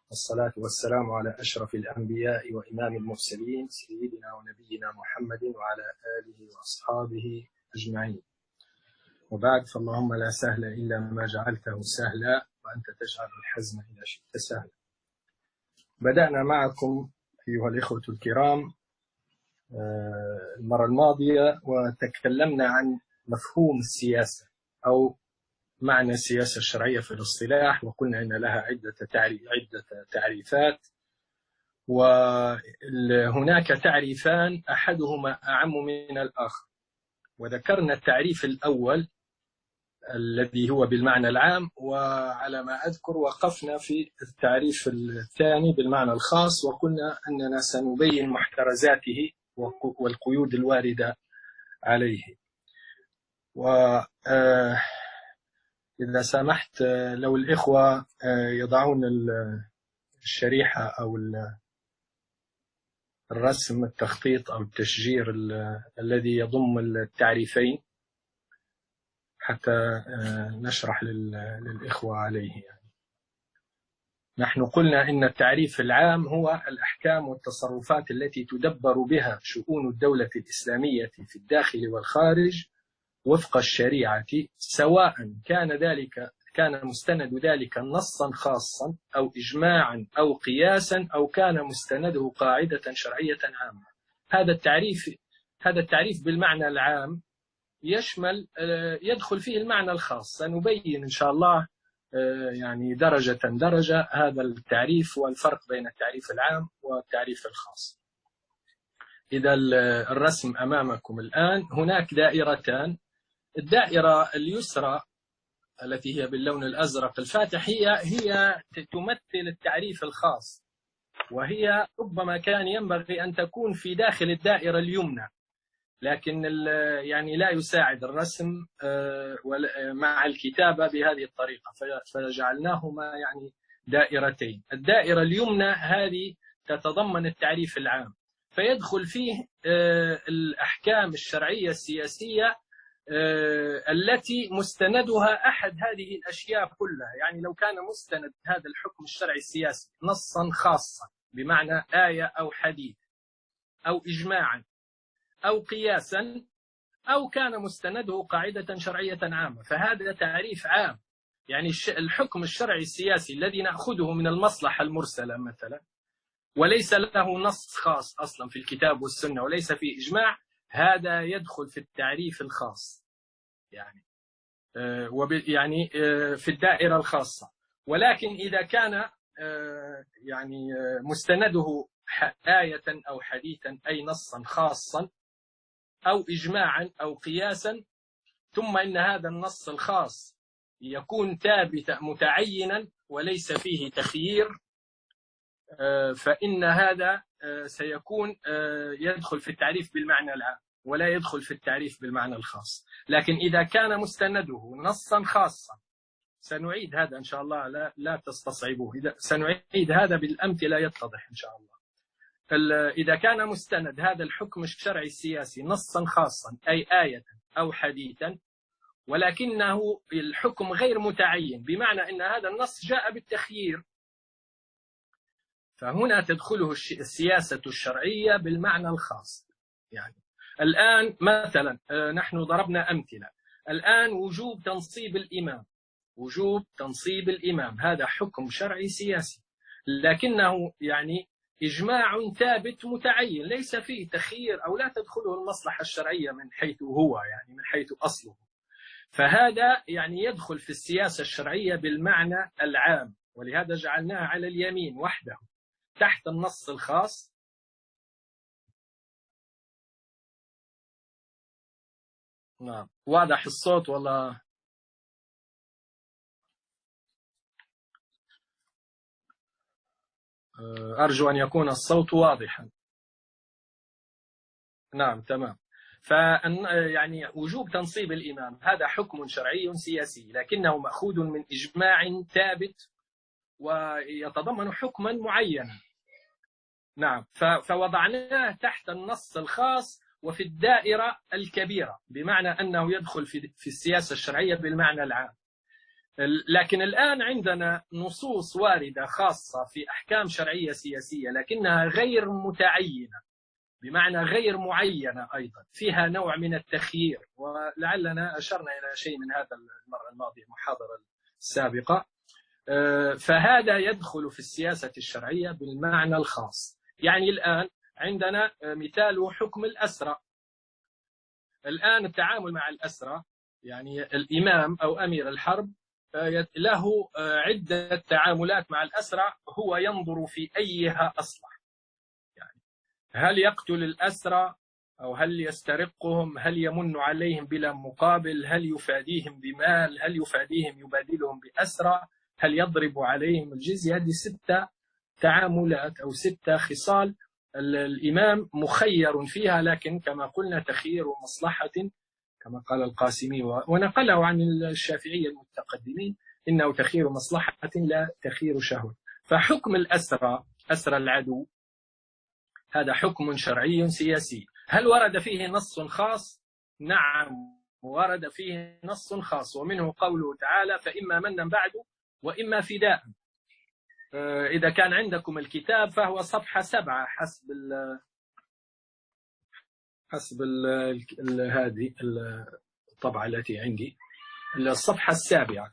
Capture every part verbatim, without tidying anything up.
والصلاة والسلام على أشرف الأنبياء وإمام المرسلين سيدنا ونبينا محمد وعلى آله وأصحابه أجمعين. وبعد، فاللهم لا سهل إلا ما جعلته سهلا وأنت تجعل الحزن إذا شئت سهلا. بدأنا معكم أيها الإخوة الكرام المرة الماضية وتكلمنا عن مفهوم السياسة أو معنى السياسة الشرعية في الاصطلاح، وقلنا أن لها عدة عدة تعريفات، وهناك تعريفان أحدهما أعم من الآخر. وذكرنا التعريف الأول الذي هو بالمعنى العام، وعلى ما أذكر وقفنا في التعريف الثاني بالمعنى الخاص، وقلنا أننا سنبين محترزاته والقيود الواردة عليه. وإذا سمحت لو الإخوة يضعون الشريحة أو الرسم التخطيط أو التشجير الذي يضم التعريفين حتى نشرح للإخوة عليه. يعني نحن قلنا إن التعريف العام هو الأحكام والتصرفات التي تدبر بها شؤون الدولة الإسلامية في الداخل والخارج وفق الشريعة، سواء كان ذلك كان مستند ذلك نصا خاصا أو إجماعا أو قياسا أو كان مستنده قاعدة شرعية عامة. هذا التعريف هذا التعريف بالمعنى العام يشمل يدخل فيه المعنى الخاص. سنبين إن شاء الله يعني درجة درجة هذا التعريف والفرق بين التعريف العام والتعريف الخاص. إذا الرسم أمامكم الآن، هناك دائرتان. الدائرة اليسرى التي هي باللون الأزرق الفاتح هي هي تمثل التعريف الخاص، وهي ربما كان ينبغي أن تكون في داخل الدائرة اليمنى، لكن يعني لا يساعد الرسم مع الكتابة بهذه الطريقة، فجعلناهما يعني دائرتين. الدائرة اليمنى هذه تتضمن التعريف العام، فيدخل فيه الأحكام الشرعية السياسية التي مستندها أحد هذه الأشياء كلها. يعني لو كان مستند هذا الحكم الشرعي السياسي نصا خاصا بمعنى آية أو حديث أو إجماعا أو قياسا أو كان مستنده قاعدة شرعية عامة، فهذا تعريف عام. يعني الحكم الشرعي السياسي الذي نأخذه من المصلحة المرسلة مثلا وليس له نص خاص أصلا في الكتاب والسنة وليس فيه إجماع، هذا يدخل في التعريف الخاص، يعني يعني في الدائرة الخاصة. ولكن إذا كان يعني مستنده آية أو حديثا أي نصا خاصا أو إجماعا أو قياسا، ثم إن هذا النص الخاص يكون ثابتا متعينا وليس فيه تخيير، فإن هذا سيكون يدخل في التعريف بالمعنى العام ولا يدخل في التعريف بالمعنى الخاص. لكن إذا كان مستنده نصا خاصا، سنعيد هذا إن شاء الله، لا لا تستصعبوه، إذا سنعيد هذا بالأمثلة يتضح إن شاء الله. إذا كان مستند هذا الحكم الشرعي السياسي نصا خاصا أي آية أو حديثا، ولكنه الحكم غير متعين بمعنى أن هذا النص جاء بالتخيير، فهنا تدخله السياسة الشرعية بالمعنى الخاص. يعني الآن مثلا نحن ضربنا أمثلة. الآن وجوب تنصيب الإمام، وجوب تنصيب الإمام هذا حكم شرعي سياسي، لكنه يعني إجماع ثابت متعين ليس فيه تخيير أو لا تدخله المصلحة الشرعية من حيث هو، يعني من حيث أصله، فهذا يعني يدخل في السياسة الشرعية بالمعنى العام، ولهذا جعلناها على اليمين وحده تحت النص الخاص. نعم، واضح الصوت ولا؟ أرجو أن يكون الصوت واضحا. نعم تمام. فأن يعني وجوب تنصيب الإمام هذا حكم شرعي سياسي، لكنه مأخوذ من إجماع ثابت ويتضمن حكما معينا. نعم، فوضعناه تحت النص الخاص وفي الدائرة الكبيرة، بمعنى أنه يدخل في السياسة الشرعية بالمعنى العام. لكن الآن عندنا نصوص واردة خاصة في أحكام شرعية سياسية لكنها غير متعينة، بمعنى غير معينة أيضا، فيها نوع من التخيير، ولعلنا أشرنا إلى شيء من هذا المرة الماضية المحاضرة السابقة. فهذا يدخل في السياسة الشرعية بالمعنى الخاص. يعني الآن عندنا مثال حكم الأسرى. الآن التعامل مع الأسرى، يعني الإمام أو أمير الحرب له عدة تعاملات مع الأسرى، هو ينظر في أيها أصلح. يعني هل يقتل الأسرى أو هل يسترقهم، هل يمن عليهم بلا مقابل، هل يفاديهم بمال، هل يفاديهم يبادلهم بأسرى، هل يضرب عليهم الجزية. هذه ستة تعاملات أو ستة خصال الإمام مخير فيها، لكن كما قلنا تخيير مصلحة كما قال القاسمي ونقله عن الشافعية المتقدمين، إنه تخيير مصلحة لا تخيير شهوة. فحكم الأسرى، أسرى العدو، هذا حكم شرعي سياسي. هل ورد فيه نص خاص؟ نعم، ورد فيه نص خاص، ومنه قوله تعالى: فإما منا بعد وإما فداء. إذا كان عندكم الكتاب فهو صفحة سبعة حسب ال حسب ال ال هذه الطبعة التي عندي، الصفحة السابعة.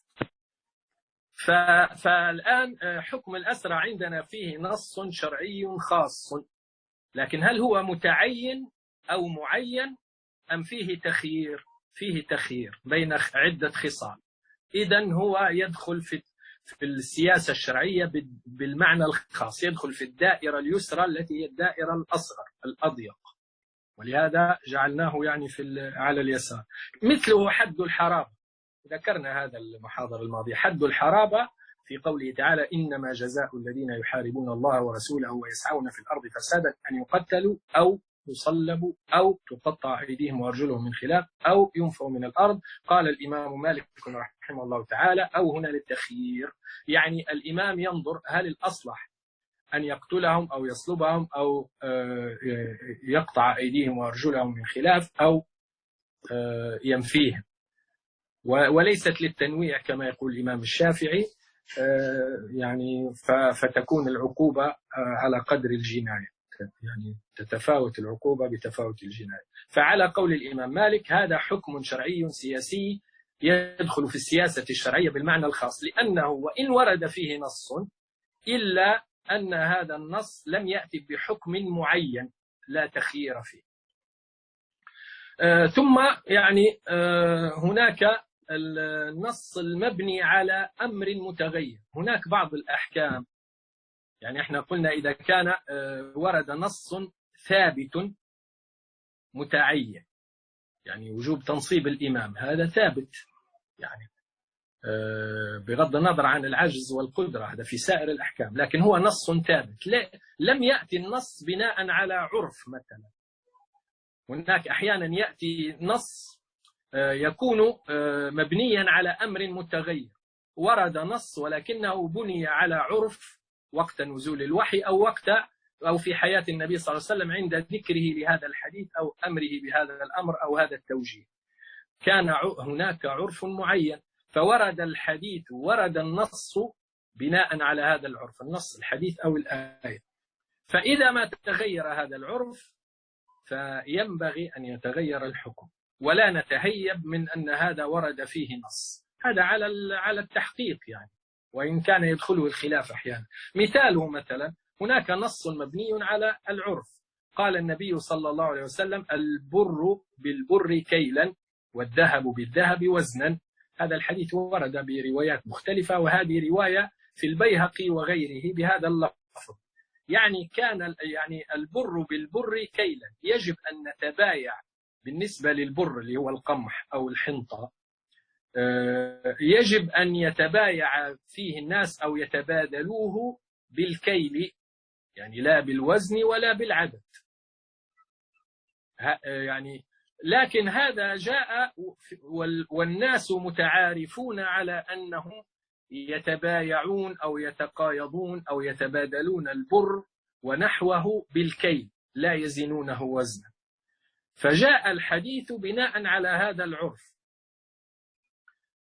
فالآن حكم الأسرى عندنا فيه نص شرعي خاص، لكن هل هو متعين أو معين أم فيه تخيير؟ فيه تخيير بين عدة خصال. إذن هو يدخل في في السياسة الشرعية بالمعنى الخاص، يدخل في الدائرة اليسرى التي هي الدائرة الأصغر الأضيق، ولهذا جعلناه يعني في على اليسار. مثله حد الحرابة، ذكرنا هذا المحاضرة الماضية. حد الحرابة في قوله تعالى: إنما جزاء الذين يحاربون الله ورسوله ويسعون في الأرض فسادا أن يقتلوا أو يصلبوا أو تقطع أيديهم وأرجلهم من خلاف أو ينفوا من الأرض. قال الإمام مالك رحمه الله تعالى: أو هنا للتخيير، يعني الإمام ينظر هل الأصلح أن يقتلهم أو يصلبهم أو يقطع أيديهم وأرجلهم من خلاف أو ينفيهم، وليست للتنويع كما يقول الإمام الشافعي، يعني فتكون العقوبة على قدر الجناية، يعني تتفاوت العقوبة بتفاوت الجناية. فعلى قول الإمام مالك هذا حكم شرعي سياسي يدخل في السياسة الشرعية بالمعنى الخاص، لأنه وإن ورد فيه نص إلا أن هذا النص لم يأتي بحكم معين لا تخيير فيه. آه ثم يعني آه هناك النص المبني على أمر متغير. هناك بعض الأحكام، يعني احنا قلنا إذا كان آه ورد نص ثابت متعين، يعني وجوب تنصيب الإمام، هذا ثابت يعني بغض النظر عن العجز والقدرة، هذا في سائر الأحكام، لكن هو نص ثابت. لم يأتي النص بناء على عرف مثلا. هناك أحيانا يأتي نص يكون مبنيا على أمر متغير، ورد نص ولكنه بني على عرف وقت نزول الوحي أو وقت أو في حياة النبي صلى الله عليه وسلم عند ذكره لهذا الحديث أو أمره بهذا الأمر أو هذا التوجيه، كان هناك عرف معين، فورد الحديث ورد النص بناء على هذا العرف، النص الحديث أو الآية. فإذا ما تغير هذا العرف فينبغي أن يتغير الحكم، ولا نتهيب من أن هذا ورد فيه نص، هذا على على التحقيق يعني، وإن كان يدخله الخلاف أحيانا. مثاله مثلا هناك نص مبني على العرف، قال النبي صلى الله عليه وسلم: البر بالبر كيلا والذهب بالذهب وزنا. هذا الحديث ورد بروايات مختلفة، وهذه رواية في البيهقي وغيره بهذا اللفظ، يعني كان يعني البر بالبر كيلا، يجب أن نتبايع بالنسبة للبر اللي هو القمح أو الحنطة، يجب أن يتبايع فيه الناس أو يتبادلوه بالكيل، يعني لا بالوزن ولا بالعدد يعني. لكن هذا جاء والناس متعارفون على أنهم يتبايعون أو يتقايضون أو يتبادلون البر ونحوه بالكيل لا يزنونه وزنا، فجاء الحديث بناء على هذا العرف.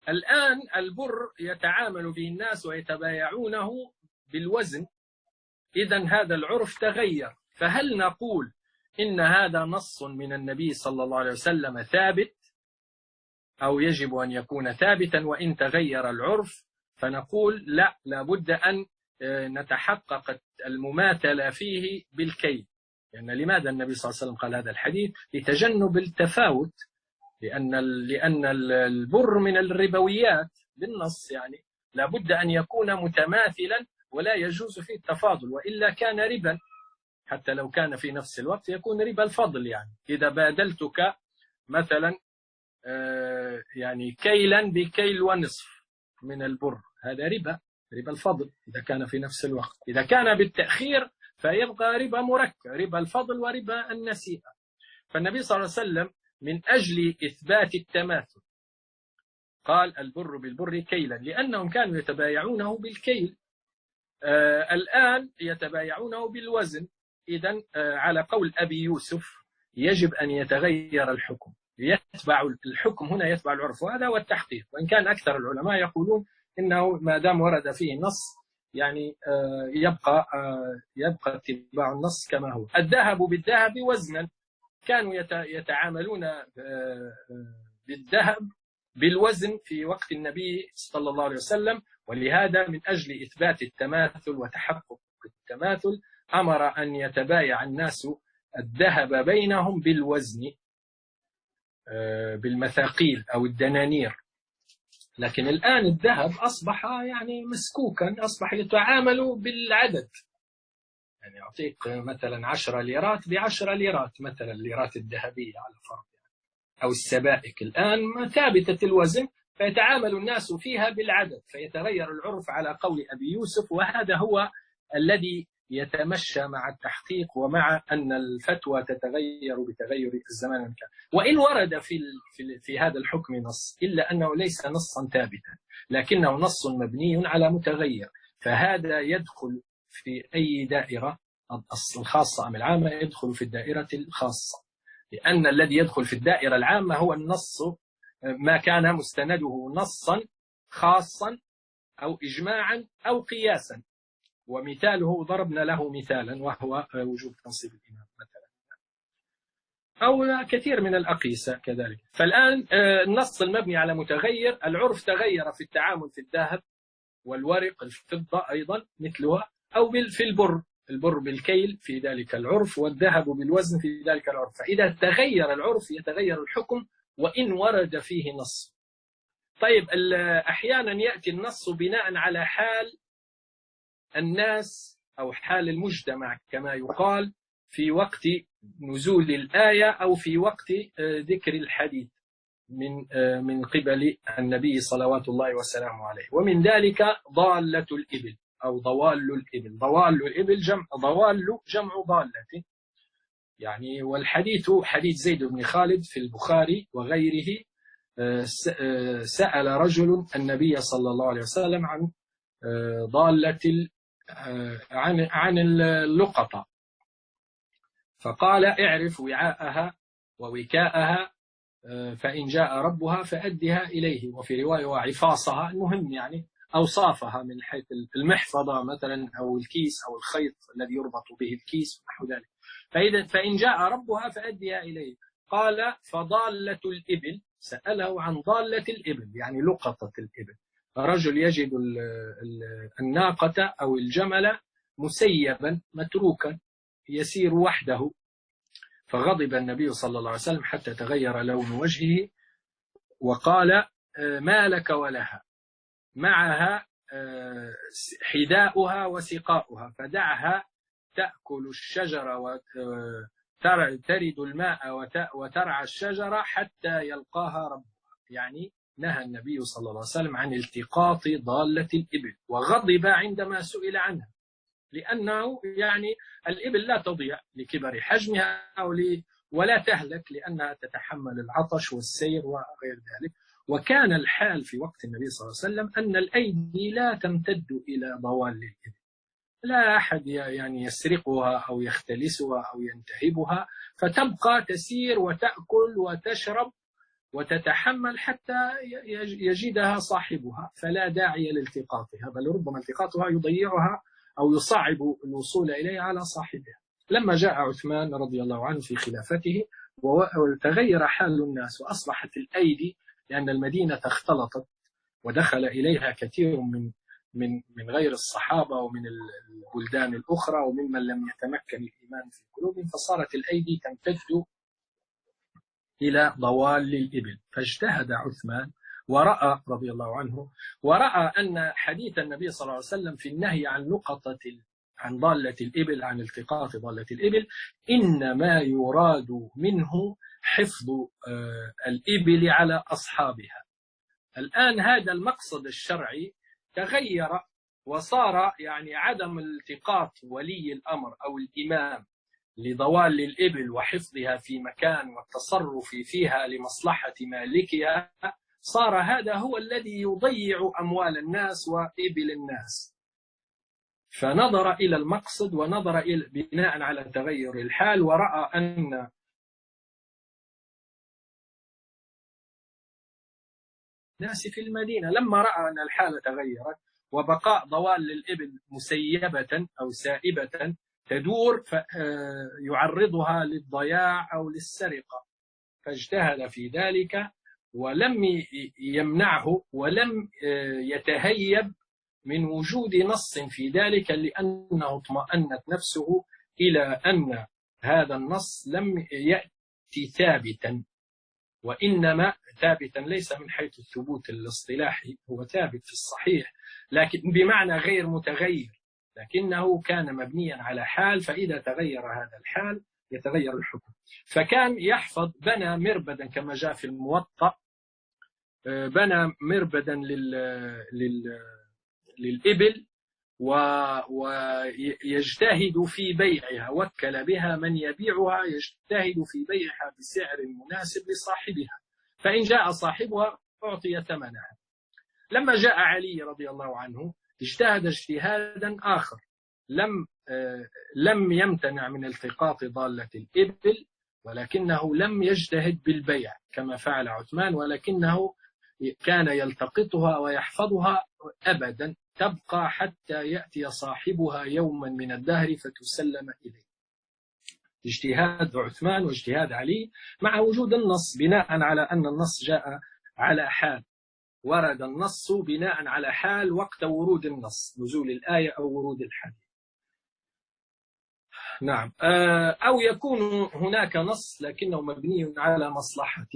الآن البر يتعامل به الناس ويتبايعونه بالوزن، إذن هذا العرف تغير. فهل نقول إن هذا نص من النبي صلى الله عليه وسلم ثابت، أو يجب أن يكون ثابتا وإن تغير العرف؟ فنقول لا، لابد أن نتحقق المماثلة فيه بالكيل. لأن يعني لماذا النبي صلى الله عليه وسلم قال هذا الحديث؟ لتجنب التفاوت، لأن لأن البر من الربويات بالنص، يعني لابد أن يكون متماثلا ولا يجوز فيه التفاضل، وإلا كان ربا. حتى لو كان في نفس الوقت يكون ربا الفضل. يعني إذا بادلتك مثلا يعني كيلا بكيل ونصف من البر، هذا ربا، ربا الفضل إذا كان في نفس الوقت. إذا كان بالتأخير فيبقى ربا مركب، ربا الفضل وربا النسيئة. فالنبي صلى الله عليه وسلم من أجل إثبات التماثل قال البر بالبر كيلا، لأنهم كانوا يتبايعونه بالكيل. آه الآن يتبايعونه بالوزن. إذن آه على قول أبي يوسف يجب أن يتغير الحكم، يتبع الحكم هنا يتبع العرف، وهذا هو التحقيق. وإن كان أكثر العلماء يقولون إنه ما دام ورد فيه نص يعني آه يبقى آه يبقى اتباع النص كما هو. الذهب بالذهب وزنا، كانوا يتعاملون بالذهب بالوزن في وقت النبي صلى الله عليه وسلم، ولهذا من أجل إثبات التماثل وتحقق التماثل أمر أن يتبايع الناس الذهب بينهم بالوزن بالمثاقيل أو الدنانير. لكن الآن الذهب أصبح يعني مسكوكا، أصبح يتعامل بالعدد. يعني يعطيك مثلا عشرة ليرات بعشرة ليرات، مثلا الليرات الذهبية على فرض، يعني أو السبائك الآن ثابتة الوزن، فيتعامل الناس فيها بالعدد، فيتغير العرف على قول أبي يوسف. وهذا هو الذي يتمشى مع التحقيق ومع أن الفتوى تتغير بتغير الزمان والمكان. وإن ورد في في في هذا الحكم نص، إلا أنه ليس نصا ثابتا، لكنه نص مبني على متغير، فهذا يدخل في أي دائرة الخاصة أم العامة؟ يدخل في الدائرة الخاصة، لأن الذي يدخل في الدائرة العامة هو النص ما كان مستنده نصا خاصا أو إجماعا أو قياسا. ومثاله ضربنا له مثالا وهو وجوب تنصيب الإمام مثلا، أو كثير من الأقيسة كذلك. فالآن النص المبني على متغير، العرف تغير في التعامل في الذهب والورق الفضة أيضا مثلها، أو في البر، البر بالكيل في ذلك العرف، والذهب بالوزن في ذلك العرف. فإذا تغير العرف يتغير الحكم وإن ورد فيه نص. طيب أحيانا يأتي النص بناء على حال الناس أو حال المجتمع كما يقال في وقت نزول الآية أو في وقت ذكر الحديث من من قبل النبي صلوات الله وسلامه عليه. ومن ذلك ضالة الإبل أو ضوال الإبل. ضوال الإبل جمع ضوال، جمع ضالة يعني. والحديث حديث زيد بن خالد في البخاري وغيره، سأل رجل النبي صلى الله عليه وسلم عن ضالة عن عن اللقطة، فقال اعرف وعاءها ووكاءها فإن جاء ربها فأدها إليه، وفي رواية وعفاصها، المهم يعني أوصافها من حيث المحفظة مثلا أو الكيس أو الخيط الذي يربط به الكيس ونحو ذلك. فإذا فإن جاء ربها فأدها إليه. قال فضالة الإبل، سأله عن ضالة الإبل يعني لقطة الإبل. رجل يجد الناقة أو الجمل مسيبا متروكا يسير وحده، فغضب النبي صلى الله عليه وسلم حتى تغير لون وجهه وقال ما لك ولها، معها حذاؤها وسقاؤها، فدعها تأكل الشجرة وترد الماء وترعى الشجرة حتى يلقاها ربها. يعني نهى النبي صلى الله عليه وسلم عن التقاط ضالة الإبل، وغضب عندما سئل عنها، لأنه يعني الإبل لا تضيع لكبر حجمها أو ولا تهلك لأنها تتحمل العطش والسير وغير ذلك. وكان الحال في وقت النبي صلى الله عليه وسلم أن الأيدي لا تمتد إلى ضوال الإبل، لا أحد يعني يسرقها أو يختلسها أو ينتهبها، فتبقى تسير وتأكل وتشرب وتتحمل حتى يجدها صاحبها، فلا داعي لالتقاطها، بل ربما التقاطها يضيعها أو يصعب الوصول إليها على صاحبها. لما جاء عثمان رضي الله عنه في خلافته وتغير حال الناس وأصبحت الأيدي، لأن المدينة اختلطت ودخل إليها كثير من من من غير الصحابة ومن البلدان الأخرى وممن لم يتمكن الإيمان في قلوبهم، فصارت الأيدي تمتد إلى ضوال الإبل. فاجتهد عثمان ورأى رضي الله عنه ورأى أن حديث النبي صلى الله عليه وسلم في النهي عن لقطة عن ضالة الإبل، عن التقاط ضالة الإبل، إنما يراد منه حفظ الإبل على أصحابها. الآن هذا المقصد الشرعي تغير، وصار يعني عدم التقاط ولي الأمر أو الإمام لضوال الإبل وحفظها في مكان والتصرف فيها لمصلحة مالكها، صار هذا هو الذي يضيع أموال الناس وإبل الناس. فنظر إلى المقصد ونظر إلى بناء على تغير الحال، ورأى أن الناس في المدينة لما رأى أن الحالة تغيرت وبقاء ضوال للإبل مسيبة أو سائبة تدور فيعرضها للضياع أو للسرقة، فاجتهد في ذلك ولم يمنعه ولم يتهيب من وجود نص في ذلك، لأنه اطمأنت نفسه إلى أن هذا النص لم يأتي ثابتا، وإنما ثابتا ليس من حيث الثبوت الاصطلاحي، هو ثابت في الصحيح لكن بمعنى غير متغير، لكنه كان مبنيا على حال، فإذا تغير هذا الحال يتغير الحكم. فكان يحفظ، بنى مربدا كما جاء في الموطأ، بنى مربدا لل... لل... للإبل ويجتهد في بيعها، وكل بها من يبيعها يجتهد في بيعها بسعر مناسب لصاحبها، فإن جاء صاحبها أعطي ثمنها. لما جاء علي رضي الله عنه اجتهد اجتهادا آخر، لم لم يمتنع من التقاط ضالة الإبل، ولكنه لم يجتهد بالبيع كما فعل عثمان، ولكنه كان يلتقطها ويحفظها أبدا، تبقى حتى يأتي صاحبها يوما من الدهر فتسلم إليه. اجتهاد عثمان واجتهاد علي مع وجود النص، بناء على أن النص جاء على حال، ورد النص بناء على حال وقت ورود النص، نزول الآية أو ورود الحديث. نعم. أو يكون هناك نص لكنه مبني على مصلحة،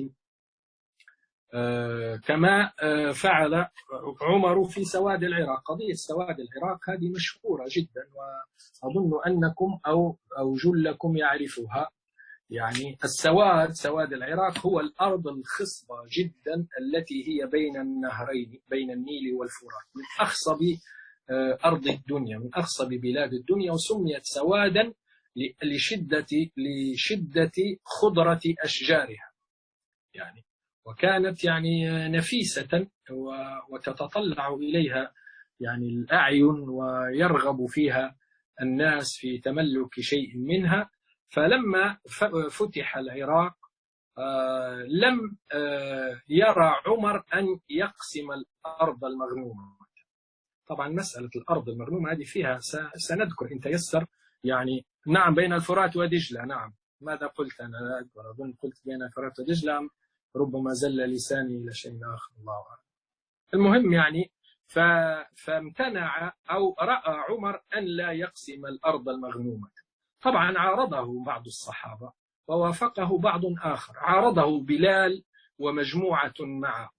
كما فعل عمر في سواد العراق. قضية سواد العراق هذه مشهورة جدا، وأظن أنكم أو أو جلكم يعرفها. يعني السواد، سواد العراق هو الأرض الخصبة جدا التي هي بين النهرين، بين النيل والفرات، من أخصب أرض الدنيا، من أخصب بلاد الدنيا، وسميت سوادا لشدة لشدة خضرة أشجارها يعني، وكانت يعني نفيسة وتتطلع إليها يعني الأعين، ويرغب فيها الناس في تملك شيء منها. فلما فتح العراق لم يرى عمر أن يقسم الأرض المغنومة. طبعا مسألة الأرض المغنومة هذه فيها سنذكر إن تيسر، يعني نعم بين الفرات ودجلة. نعم، ماذا قلت أنا؟ لا أذكر، أظن قلت بين الفرات ودجلة، ربما زل لساني إلى شيء آخر، الله أعلم. المهم يعني فامتنع أو رأى عمر أن لا يقسم الأرض المغنومة. طبعا عارضه بعض الصحابة ووافقه بعض آخر، عارضه بلال ومجموعة معه،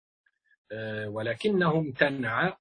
ولكنه امتنع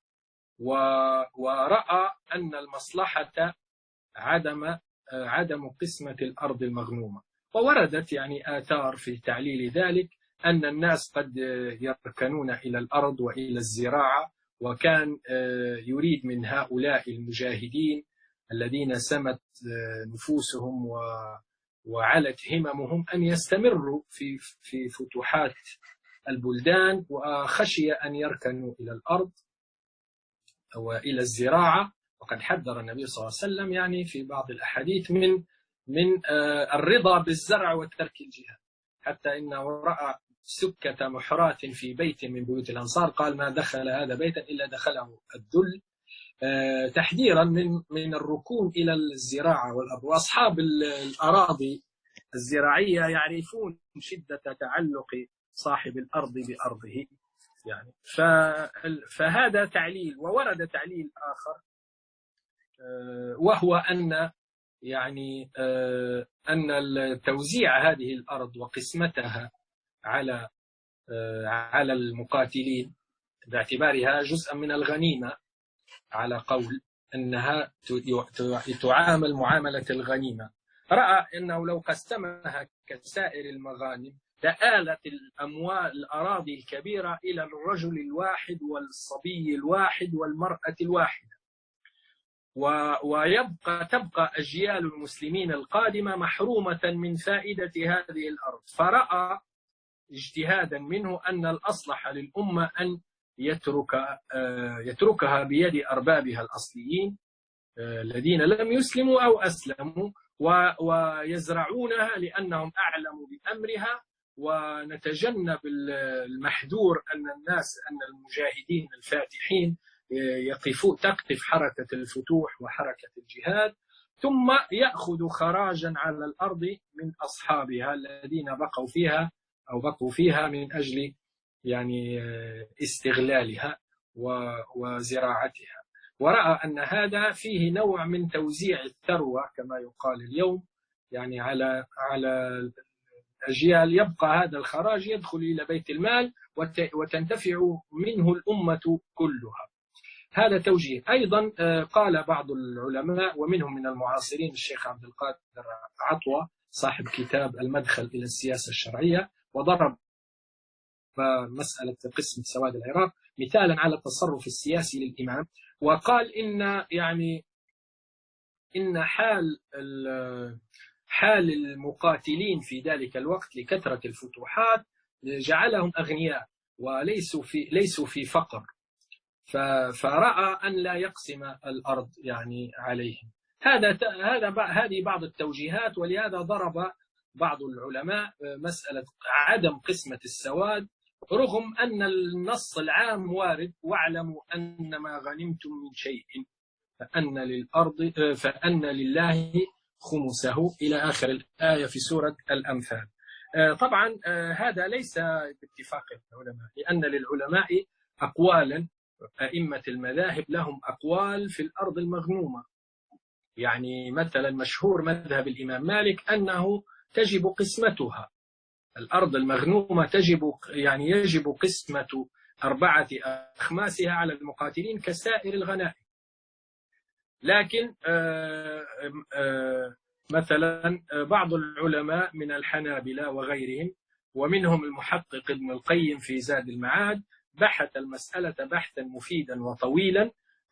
ورأى أن المصلحة عدم عدم قسمة الأرض المغنومة. ووردت يعني آثار في تعليل ذلك أن الناس قد يركنون إلى الأرض وإلى الزراعة، وكان يريد من هؤلاء المجاهدين الذين سمت نفوسهم وعلت هممهم أن يستمروا في في فتوحات البلدان، وخشي أن يركنوا إلى الأرض وإلى الزراعة. وقد حذر النبي صلى الله عليه وسلم يعني في بعض الأحاديث من من الرضا بالزرع وترك الجهاد، حتى إنه رأى سكة محراة في بيت من بيوت الأنصار، قال ما دخل هذا بيتا إلا دخله الذل، تحذيرا من من الركون إلى الزراعة والأرض. وأصحاب الأراضي الزراعية يعرفون شدة تعلق صاحب الأرض بأرضه يعني. فهذا تعليل. وورد تعليل آخر وهو أن يعني أن توزيع هذه الأرض وقسمتها على على المقاتلين باعتبارها جزءا من الغنيمة، على قول أنها تعامل معاملة الغنيمة، رأى أنه لو قسمها كسائر المغانم لآلت الأموال الأراضي الكبيرة إلى الرجل الواحد والصبي الواحد والمرأة الواحدة، ويبقى تبقى أجيال المسلمين القادمة محرومة من فائدة هذه الأرض. فرأى اجتهادا منه أن الأصلح للأمة أن يترك يتركها بيد أربابها الأصليين الذين لم يسلموا أو أسلموا، ويزرعونها لأنهم أعلموا بأمرها، ونتجنب المحذور أن الناس أن المجاهدين الفاتحين يقفوا تقف حركة الفتوح وحركة الجهاد، ثم يأخذ خراجا على الأرض من أصحابها الذين بقوا فيها أو بقوا فيها من أجل يعني استغلالها وزراعتها. ورأى أن هذا فيه نوع من توزيع الثروة كما يقال اليوم، يعني على على الأجيال، يبقى هذا الخراج يدخل إلى بيت المال وتنتفع منه الأمة كلها. هذا توجيه. أيضا قال بعض العلماء ومنهم من المعاصرين الشيخ عبد القادر عطوة صاحب كتاب المدخل إلى السياسة الشرعية، وضرب مسألة قسم سواد العراق مثالا على التصرف السياسي للإمام، وقال إن يعني إن حال حال المقاتلين في ذلك الوقت لكثرة الفتوحات جعلهم أغنياء وليسوا في ليسوا في فقر، فرأى أن لا يقسم الأرض يعني عليهم. هذا هذا هذه بعض التوجيهات، ولهذا ضرب بعض العلماء مسألة عدم قسمة السواد، رغم أن النص العام وارد واعلموا أن ما غنمتم من شيء فأن للأرض فأن لله خمسه إلى آخر الآية في سورة الأنفال. طبعا هذا ليس باتفاق العلماء، لأن للعلماء أقوالا، أئمة المذاهب لهم أقوال في الأرض المغنومة. يعني مثلا مشهور مذهب الإمام مالك أنه تجب قسمتها، الأرض المغنومة تجب يعني يجب قسمة أربعة أخماسها على المقاتلين كسائر الغنائم. لكن آآ آآ مثلا بعض العلماء من الحنابلة وغيرهم ومنهم المحقق ابن القيم في زاد المعاد بحث المسألة بحثا مفيدا وطويلا،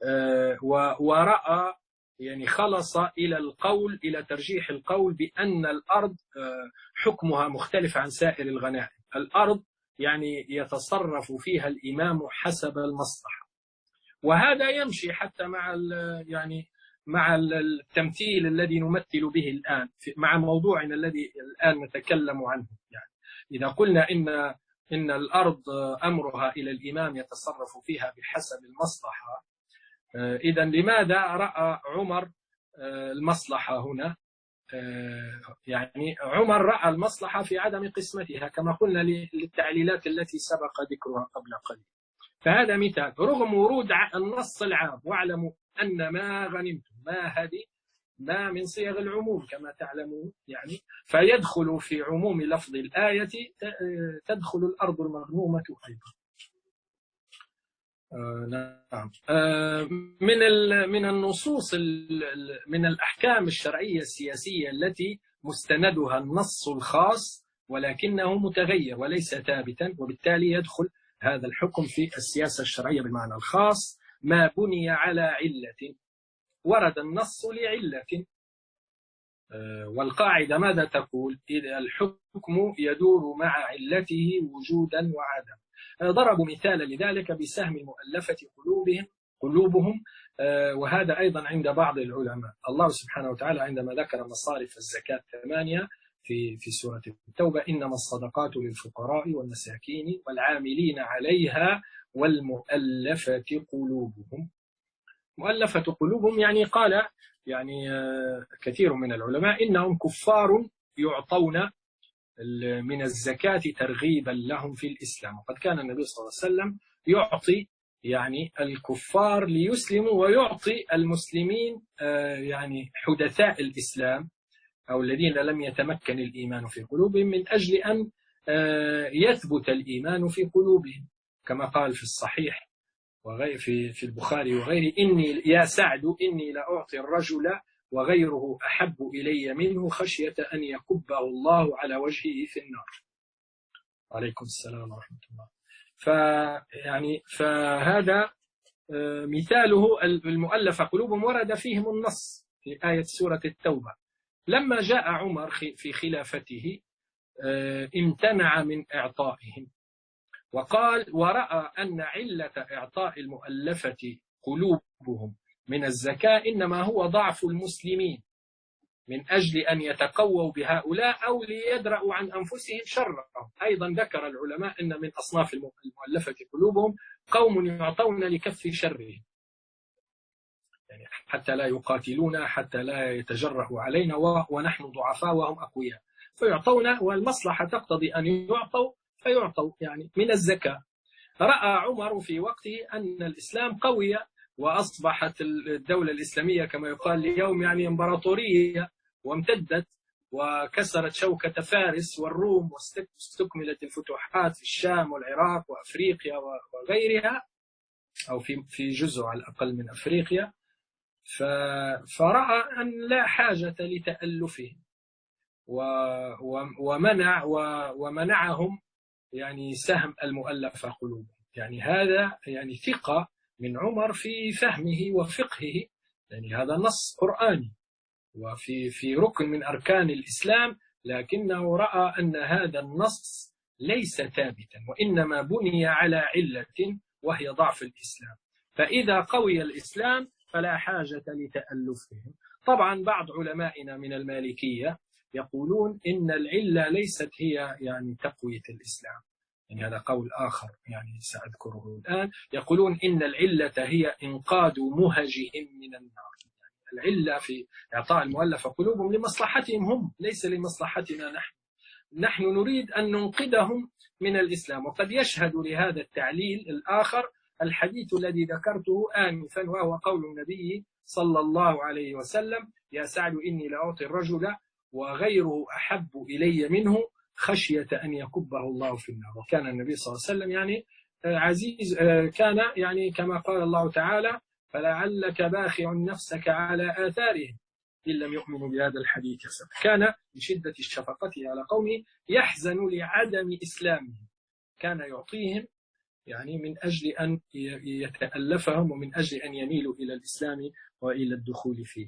ورأى يعني خلص إلى القول إلى ترجيح القول بأن الأرض حكمها مختلف عن سائر الغنائم. الأرض يعني يتصرف فيها الإمام حسب المصلحة، وهذا يمشي حتى مع يعني مع التمثيل الذي نمثل به الآن مع موضوعنا الذي الآن نتكلم عنه. يعني إذا قلنا إن إن الأرض أمرها إلى الإمام يتصرف فيها بحسب المصلحة، إذن لماذا رأى عمر المصلحة هنا؟ يعني عمر رأى المصلحة في عدم قسمتها كما قلنا للتعليلات التي سبق ذكرها قبل قليل. فهذا مثال رغم ورود النص العام، واعلموا أن ما غنمتم، ما هذه ما من صيغ العموم كما تعلمون، يعني فيدخل في عموم لفظ الآية تدخل الأرض المغنومة أيضا. آه نعم. آه من من النصوص من الأحكام الشرعية السياسية التي مستندها النص الخاص ولكنه متغير وليس ثابتا، وبالتالي يدخل هذا الحكم في السياسة الشرعية بالمعنى الخاص ما بني على علة، ورد النص لعلة، آه والقاعدة ماذا تقول؟ إذا الحكم يدور مع علته وجودا وعدم. ضربوا مثالا لذلك بسهم المؤلفة قلوبهم قلوبهم وهذا أيضا عند بعض العلماء. الله سبحانه وتعالى عندما ذكر مصارف الزكاة ثمانية في في سورة التوبة: إنما الصدقات للفقراء والمساكين والعاملين عليها والمؤلفة قلوبهم. مؤلفة قلوبهم يعني قال يعني كثير من العلماء إنهم كفار يعطون من الزكاة ترغيبا لهم في الإسلام. وقد كان النبي صلى الله عليه وسلم يعطي يعني الكفار ليسلموا، ويعطي المسلمين يعني حدثاء الإسلام أو الذين لم يتمكن الإيمان في قلوبهم من أجل أن يثبت الإيمان في قلوبهم، كما قال في الصحيح وغير في في البخاري وغيره: إني يا سعد إني لأعطي الرجل وغيره أحب إلي منه خشية أن يكبه الله على وجهه في النار. عليكم السلام ورحمة الله. فيعني فهذا مثاله المؤلفة قلوبهم ورد فيهم النص في آية سورة التوبة. لما جاء عمر في خلافته امتنع من إعطائهم، وقال: ورأى أن علة إعطاء المؤلفة قلوبهم من الزكاة إنما هو ضعف المسلمين، من أجل أن يتقووا بهؤلاء أو ليدرأوا عن أنفسهم شرهم. أيضا ذكر العلماء أن من أصناف المؤلفة قلوبهم قوم يعطون لكف شرهم، يعني حتى لا يقاتلونا، حتى لا يتجرأوا علينا ونحن ضعفاء وهم أقوياء، فيعطون والمصلحة تقتضي أن يعطوا فيعطوا يعني من الزكاة. رأى عمر في وقته أن الإسلام قوي وأصبحت الدولة الإسلامية كما يقال اليوم يعني إمبراطورية، وامتدت وكسرت شوكة فارس والروم، واستكملت الفتوحات في الشام والعراق وأفريقيا وغيرها، أو في في جزء على الأقل من أفريقيا. فرأى أن لا حاجة لتألفهم ومنع ومنعهم يعني سهم المؤلفة قلوبهم. يعني هذا يعني ثقة من عمر في فهمه وفقهه، يعني هذا نص قرآني وفي في ركن من أركان الإسلام، لكنه رأى أن هذا النص ليس ثابتا، وإنما بني على علة وهي ضعف الإسلام، فإذا قوي الإسلام فلا حاجة لتألفهم. طبعا بعض علمائنا من المالكية يقولون إن العلة ليست هي يعني تقوية الإسلام، يعني هذا قول آخر يعني سأذكره الآن. يقولون إن العلة هي إنقاذ مهجهم من النار، يعني العلة في إعطاء المؤلفة قلوبهم لمصلحتهم هم، ليس لمصلحتنا نحن. نحن نريد أن ننقذهم من الإسلام. وقد يشهد لهذا التعليل الآخر الحديث الذي ذكرته آنفا، وهو قول النبي صلى الله عليه وسلم: يا سعد إني لأعطي الرجل وغيره أحب إلي منه خشية أن يكبه الله في النار. وكان النبي صلى الله عليه وسلم يعني عزيز، كان يعني كما قال الله تعالى: فلعلك باخع نفسك على آثارهم إن لم يؤمنوا بهذا الحديث. كان من شدة شفقته على قومه يحزن لعدم إسلامهم، كان يعطيهم يعني من أجل أن يتألفهم ومن أجل أن يميلوا إلى الإسلام وإلى الدخول فيه.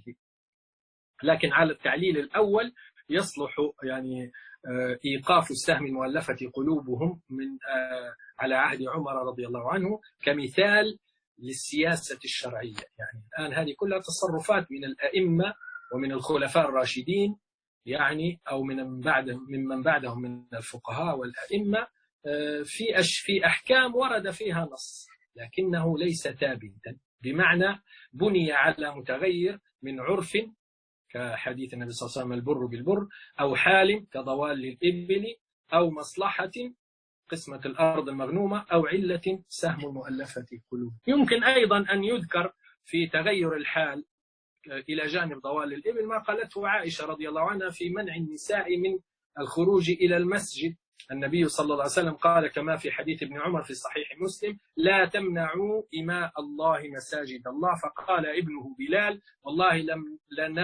لكن على التعليل الأول يصلح يعني إيقاف السهم المؤلفة قلوبهم من على عهد عمر رضي الله عنه كمثال للسياسة الشرعية. يعني الآن هذه كلها تصرفات من الأئمة ومن الخلفاء الراشدين، يعني أو من بعدهم ممن بعدهم من الفقهاء والأئمة، في في أحكام ورد فيها نص لكنه ليس ثابتا، بمعنى بني على متغير من عرف كحديث النبي صلى الله عليه وسلم: البر بالبر، أو حال كضوال الإبل، أو مصلحة قسمة الأرض المغنومة، أو علة سهم المؤلفة قلوب. يمكن أيضا أن يذكر في تغير الحال إلى جانب ضوال الإبل ما قالته عائشة رضي الله عنها في منع النساء من الخروج إلى المسجد. النبي صلى الله عليه وسلم قال كما في حديث ابن عمر في صحيح مسلم: لا تمنعوا إماء الله مساجد الله. فقال ابنه بلال: والله لم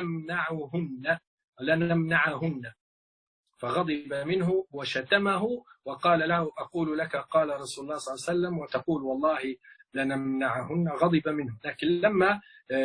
لنمنعهن لنمنعهن فغضب منه وشتمه وقال له: أقول لك قال رسول الله صلى الله عليه وسلم وتقول والله لنمنعهن. غضب منه. لكن لما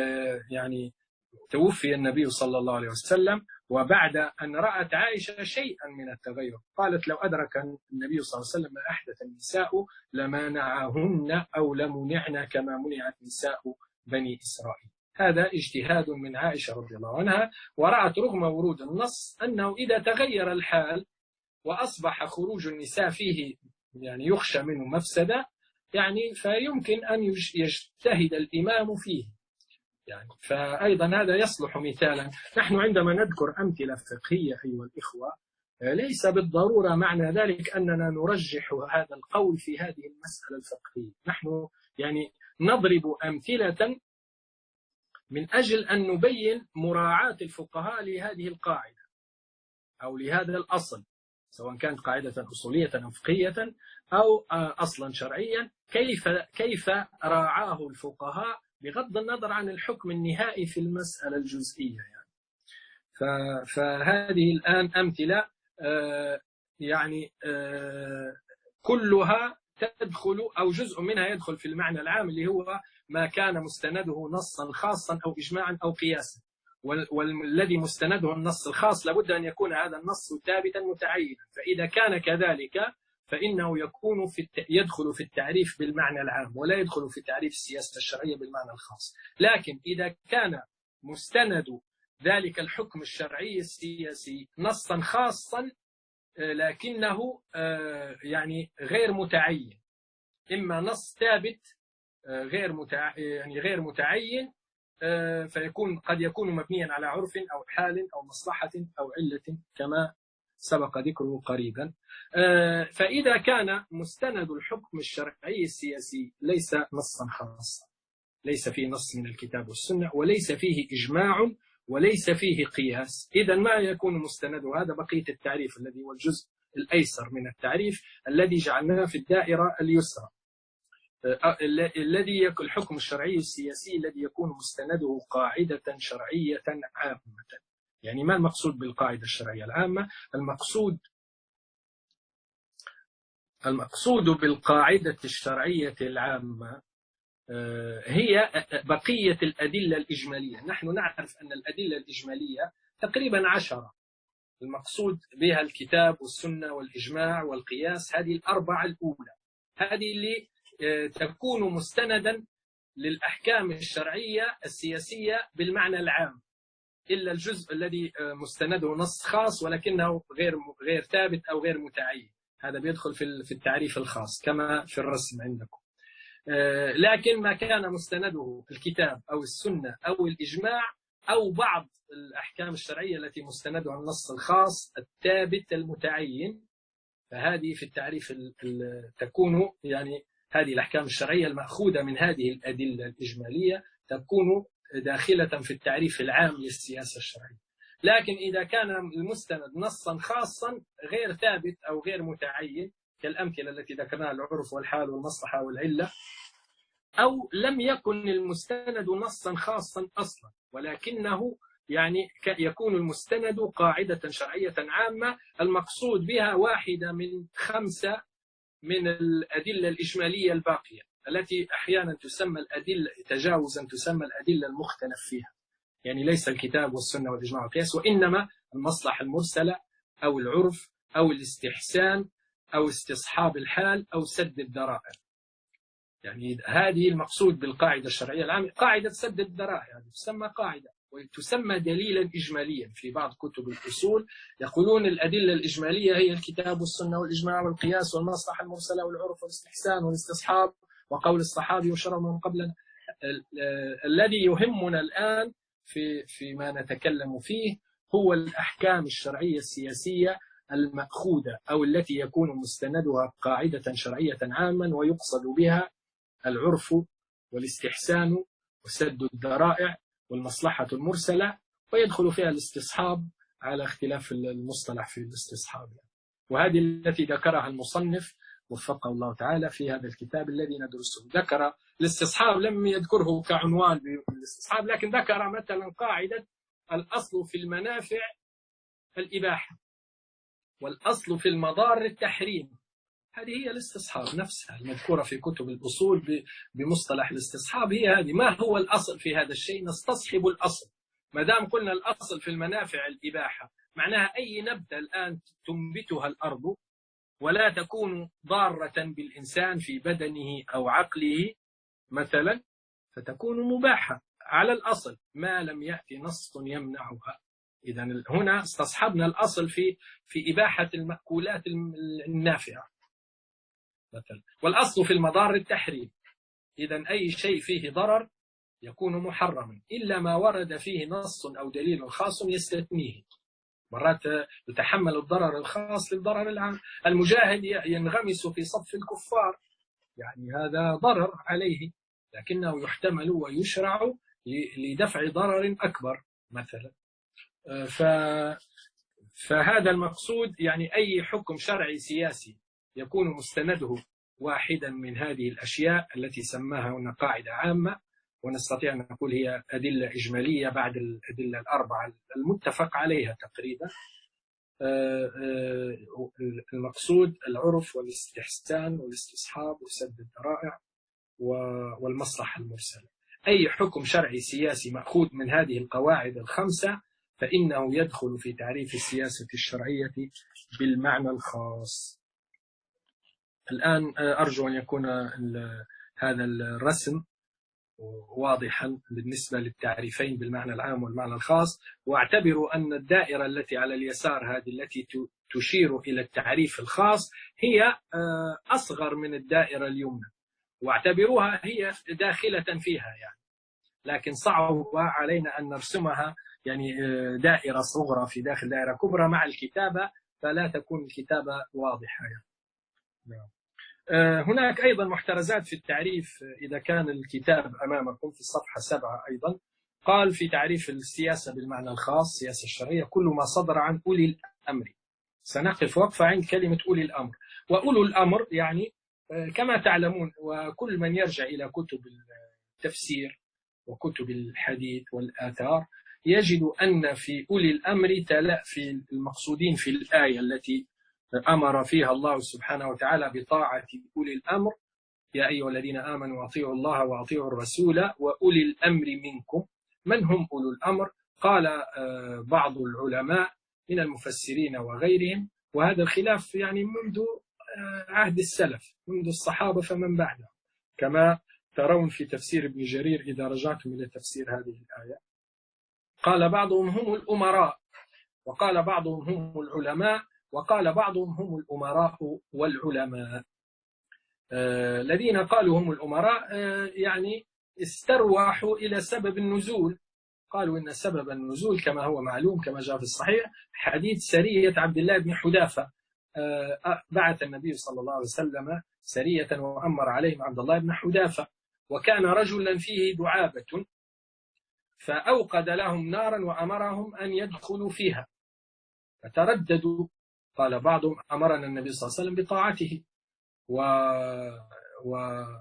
يعني توفي النبي صلى الله عليه وسلم وبعد أن رأت عائشة شيئا من التغير قالت: لو أدرك النبي صلى الله عليه وسلم ما أحدث النساء لمنعهن أو لمنعن كما منعت نساء بني إسرائيل. هذا اجتهاد من عائشة رضي الله عنها، ورأت رغم ورود النص أنه إذا تغير الحال وأصبح خروج النساء فيه يعني يخشى منه مفسدة يعني فيمكن أن يجتهد الإمام فيه يعني. فأيضا هذا يصلح مثالا. نحن عندما نذكر أمثلة فقهية أيها الإخوة ليس بالضرورة معنى ذلك أننا نرجح هذا القول في هذه المسألة الفقهية. نحن يعني نضرب أمثلة من أجل أن نبين مراعاة الفقهاء لهذه القاعدة أو لهذا الأصل، سواء كانت قاعدة أصولية أو فقهية أو أصلا شرعيا، كيف كيف راعاه الفقهاء بغض النظر عن الحكم النهائي في المسألة الجزئية يعني. فهذه الآن أمثلة يعني كلها تدخل أو جزء منها يدخل في المعنى العام اللي هو ما كان مستنده نصا خاصا أو إجماعا أو قياسا، والذي مستنده النص الخاص لابد أن يكون هذا النص ثابتا متعينا، فإذا كان كذلك فإنه يكون في الت... يدخل في التعريف بالمعنى العام ولا يدخل في تعريف السياسة الشرعية بالمعنى الخاص. لكن إذا كان مستند ذلك الحكم الشرعي السياسي نصا خاصا لكنه يعني غير متعين، إما نص ثابت غير متع... يعني غير متعين فيكون قد يكون مبنيا على عرف أو حال أو مصلحة أو علة كما سبق ذكره قريبا. فإذا كان مستند الحكم الشرعي السياسي ليس نصا خاصا، ليس فيه نص من الكتاب والسنة وليس فيه إجماع وليس فيه قياس، إذا ما يكون مستنده هذا بقية التعريف الذي هو الجزء الأيسر من التعريف الذي جعلناه في الدائرة اليسرى، الذي يكون الحكم الشرعي السياسي الذي يكون مستنده قاعدة شرعية عامة. يعني ما المقصود بالقاعدة الشرعية العامة؟ المقصود المقصود بالقاعدة الشرعية العامة هي بقية الأدلة الإجمالية. نحن نعرف أن الأدلة الإجمالية تقريبا عشرة، المقصود بها الكتاب والسنة والإجماع والقياس، هذه الأربعة الأولى، هذه اللي تكون مستندا للأحكام الشرعية السياسية بالمعنى العام، إلا الجزء الذي مستنده نص خاص ولكنه غير غير ثابت أو غير متعين، هذا بيدخل في التعريف الخاص كما في الرسم عندكم. لكن ما كان مستنده الكتاب أو السنة أو الإجماع أو بعض الأحكام الشرعية التي مستندها النص الخاص الثابت المتعين، فهذه في التعريف تكون يعني هذه الأحكام الشرعية المأخوذة من هذه الأدلة الإجمالية تكون داخلة في التعريف العام للسياسة الشرعية. لكن إذا كان المستند نصا خاصا غير ثابت أو غير متعين كالأمثلة التي ذكرناها العرف والحال والمصلحة والعلة، أو لم يكن المستند نصا خاصا أصلا ولكنه يعني يكون المستند قاعدة شرعية عامة المقصود بها واحدة من خمسة من الأدلة الإجمالية الباقية التي أحيانا تسمى الأدلة تجاوزا تسمى الأدلة المختلف فيها، يعني ليس الكتاب والسنة والإجماع والقياس وإنما المصلحة المرسلة أو العرف أو الاستحسان أو استصحاب الحال أو سد الذرائع. يعني هذه المقصود بالقاعدة الشرعية العامة، قاعدة سد الذرائع يعني تسمى قاعدة وتسمى دليلا إجماليا. في بعض كتب الأصول يقولون الأدلة الإجمالية هي الكتاب والسنة والإجماع والقياس والمصلحة المرسلة والعرف والاستحسان والاستصحاب وقول الصحابي وشرع من قبلنا. الذي يهمنا الآن في فيما نتكلم فيه هو الأحكام الشرعية السياسية المأخوذة أو التي يكون مستندها قاعدة شرعية عاما ويقصد بها العرف والاستحسان وسد الذرائع والمصلحة المرسلة، ويدخل فيها الاستصحاب على اختلاف المصطلح في الاستصحاب. وهذه التي ذكرها المصنف وفقه الله تعالى في هذا الكتاب الذي ندرسه. ذكر الاستصحاب، لم يذكره كعنوان بالاستصحاب، لكن ذكر مثلا قاعدة الأصل في المنافع الإباحة والأصل في المضار التحريم. هذه هي الاستصحاب نفسها المذكورة في كتب الأصول بمصطلح الاستصحاب، هي هذه. ما هو الأصل في هذا الشيء؟ نستصحب الأصل. ما دام قلنا الأصل في المنافع الإباحة معناها أي نبتة الآن تنبتها الأرض ولا تكون ضارة بالإنسان في بدنه أو عقله مثلا فتكون مباحة على الأصل ما لم يأتي نص يمنعها. إذا هنا استصحبنا الأصل في في إباحة المأكولات النافعة مثلا، والأصل في المضار التحريم. إذا أي شيء فيه ضرر يكون محرما إلا ما ورد فيه نص أو دليل خاص يستثنيه. مرات يتحمل الضرر الخاص للضرر العام. المجاهد ينغمس في صف الكفار، يعني هذا ضرر عليه لكنه يحتمل ويشرع لدفع ضرر أكبر مثلا. فهذا المقصود، يعني أي حكم شرعي سياسي يكون مستنده واحدا من هذه الأشياء التي سماها هنا قاعدة عامة، ونستطيع أن نقول هي أدلة إجمالية بعد الأدلة الأربعة المتفق عليها تقريبا. المقصود العرف والاستحسان والاستصحاب وسد الذرائع والمصلحة المرسلة. أي حكم شرعي سياسي مأخوذ من هذه القواعد الخمسة فإنه يدخل في تعريف السياسة الشرعية بالمعنى الخاص. الآن أرجو أن يكون هذا الرسم واضحا بالنسبة للتعريفين بالمعنى العام والمعنى الخاص. واعتبروا أن الدائرة التي على اليسار هذه التي تشير إلى التعريف الخاص هي أصغر من الدائرة اليمنى، واعتبروها هي داخلة فيها يعني، لكن صعب علينا أن نرسمها يعني دائرة صغرى في داخل دائرة كبرى مع الكتابة، فلا تكون الكتابة واضحة يعني. هناك أيضا محترزات في التعريف إذا كان الكتاب أمامكم في الصفحة سبعة أيضا. قال في تعريف السياسة بالمعنى الخاص، السياسة الشرعية كل ما صدر عن أولي الأمر. سنقف وقفة عند كلمة أولي الأمر. وأولو الأمر يعني كما تعلمون، وكل من يرجع إلى كتب التفسير وكتب الحديث والآثار يجد أن في أولي الأمر في المقصودين في الآية التي أمر فيها الله سبحانه وتعالى بطاعة أولي الأمر، يا أيها الذين آمنوا أطيعوا الله وأطيعوا الرسول وأولي الأمر منكم. من هم أولو الأمر؟ قال بعض العلماء من المفسرين وغيرهم، وهذا الخلاف يعني منذ عهد السلف، منذ الصحابة فمن بعدهم، كما ترون في تفسير ابن جرير إذا رجعتم إلى تفسير هذه الآية. قال بعضهم هم الأمراء، وقال بعضهم هم العلماء، وقال بعضهم هم الأمراء والعلماء. آه الذين قالوا هم الأمراء آه يعني استرواحوا إلى سبب النزول. قالوا إن سبب النزول كما هو معلوم كما جاء في الصحيح حديث سرية عبد الله بن حذافة. آه بعث النبي صلى الله عليه وسلم سرية وأمر عليهم عبد الله بن حذافة، وكان رجلا فيه دعابة، فأوقد لهم نارا وأمرهم أن يدخلوا فيها فترددوا. قال بعضهم أمرنا النبي صلى الله عليه وسلم بطاعته و... و...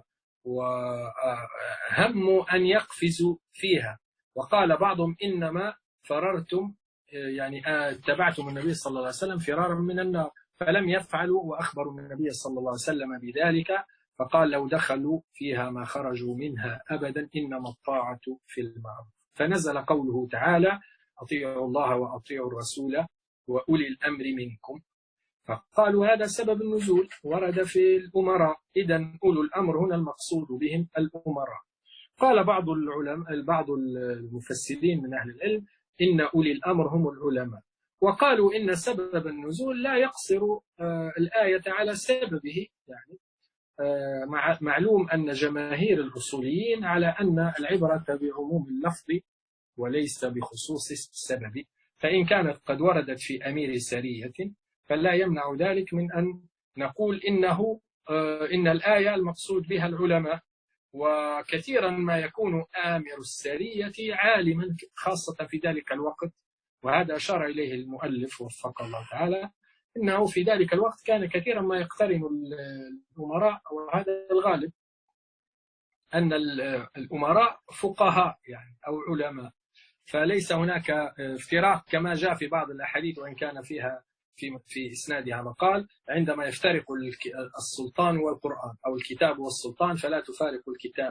وهموا أن يقفزوا فيها. وقال بعضهم إنما فررتم يعني اتبعتم النبي صلى الله عليه وسلم فرارا من النار، فلم يفعلوا وأخبروا النبي صلى الله عليه وسلم بذلك، فقال لو دخلوا فيها ما خرجوا منها أبدا، إنما الطاعة في المعروف. فنزل قوله تعالى أطيعوا الله وأطيعوا الرسول وأولي الأمر منكم، فقالوا هذا سبب النزول ورد في الأمراء. إذن أولو الأمر هنا المقصود بهم الأمراء. قال بعض العلماء بعض المفسرين من أهل العلم إن أولي الأمر هم العلماء، وقالوا إن سبب النزول لا يقصر الآية على سببه. يعني معلوم أن جماهير الأصوليين على أن العبرة بعموم اللفظ وليس بخصوص السبب، فإن كانت قد وردت في أمير سرية فلا يمنع ذلك من أن نقول إنه إن الآية المقصود بها العلماء. وكثيرا ما يكون آمر السرية عالما خاصة في ذلك الوقت، وهذا أشار إليه المؤلف وفقه الله تعالى، إنه في ذلك الوقت كان كثيرا ما يقترن الأمراء، وهذا الغالب أن الأمراء فقهاء يعني أو علماء، فليس هناك افتراق كما جاء في بعض الأحاديث وإن كان فيها في في إسنادها مقال عندما يفترق السلطان والقرآن أو الكتاب والسلطان فلا تفارق الكتاب.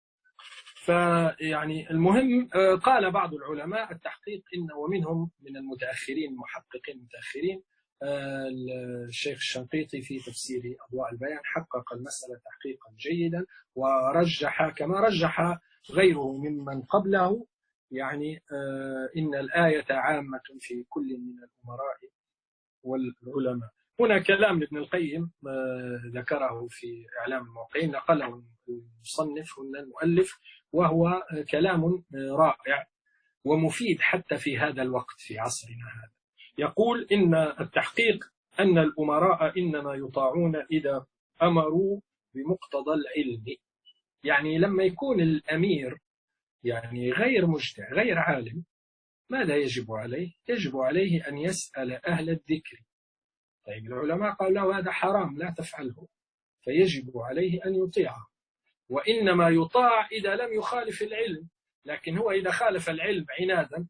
فيعني المهم قال بعض العلماء التحقيق إن ومنهم من المتأخرين المحققين المتأخرين الشيخ الشنقيطي في تفسير أضواء البيان حقق المسألة تحقيقا جيدا، ورجح كما رجح غيره ممن قبله يعني إن الآية عامة في كل من الأمراء والعلماء. هنا كلام لابن القيم ذكره في إعلام الموقعين، نقله المصنف هنا المؤلف، وهو كلام رائع ومفيد حتى في هذا الوقت في عصرنا هذا. يقول إن التحقيق أن الأمراء إنما يطاعون إذا أمروا بمقتضى العلم. يعني لما يكون الأمير يعني غير مجتهد غير عالم، ماذا يجب عليه؟ يجب عليه أن يسأل أهل الذكر. طيب العلماء قالوا له هذا حرام لا تفعله، فيجب عليه أن يطيعه. وإنما يطاع إذا لم يخالف العلم، لكن هو إذا خالف العلم عنادا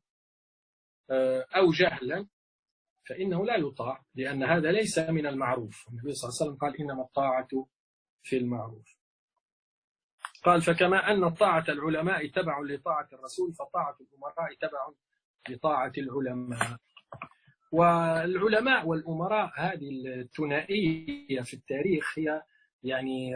أو جهلا فإنه لا يطاع، لأن هذا ليس من المعروف. النبي صلى الله عليه وسلم قال إنما الطاعة في المعروف. قال فكما أن طاعة العلماء تبع لطاعة الرسول، فطاعة الأمراء تبع لطاعة العلماء. والعلماء والأمراء هذه الثنائية في التاريخ هي يعني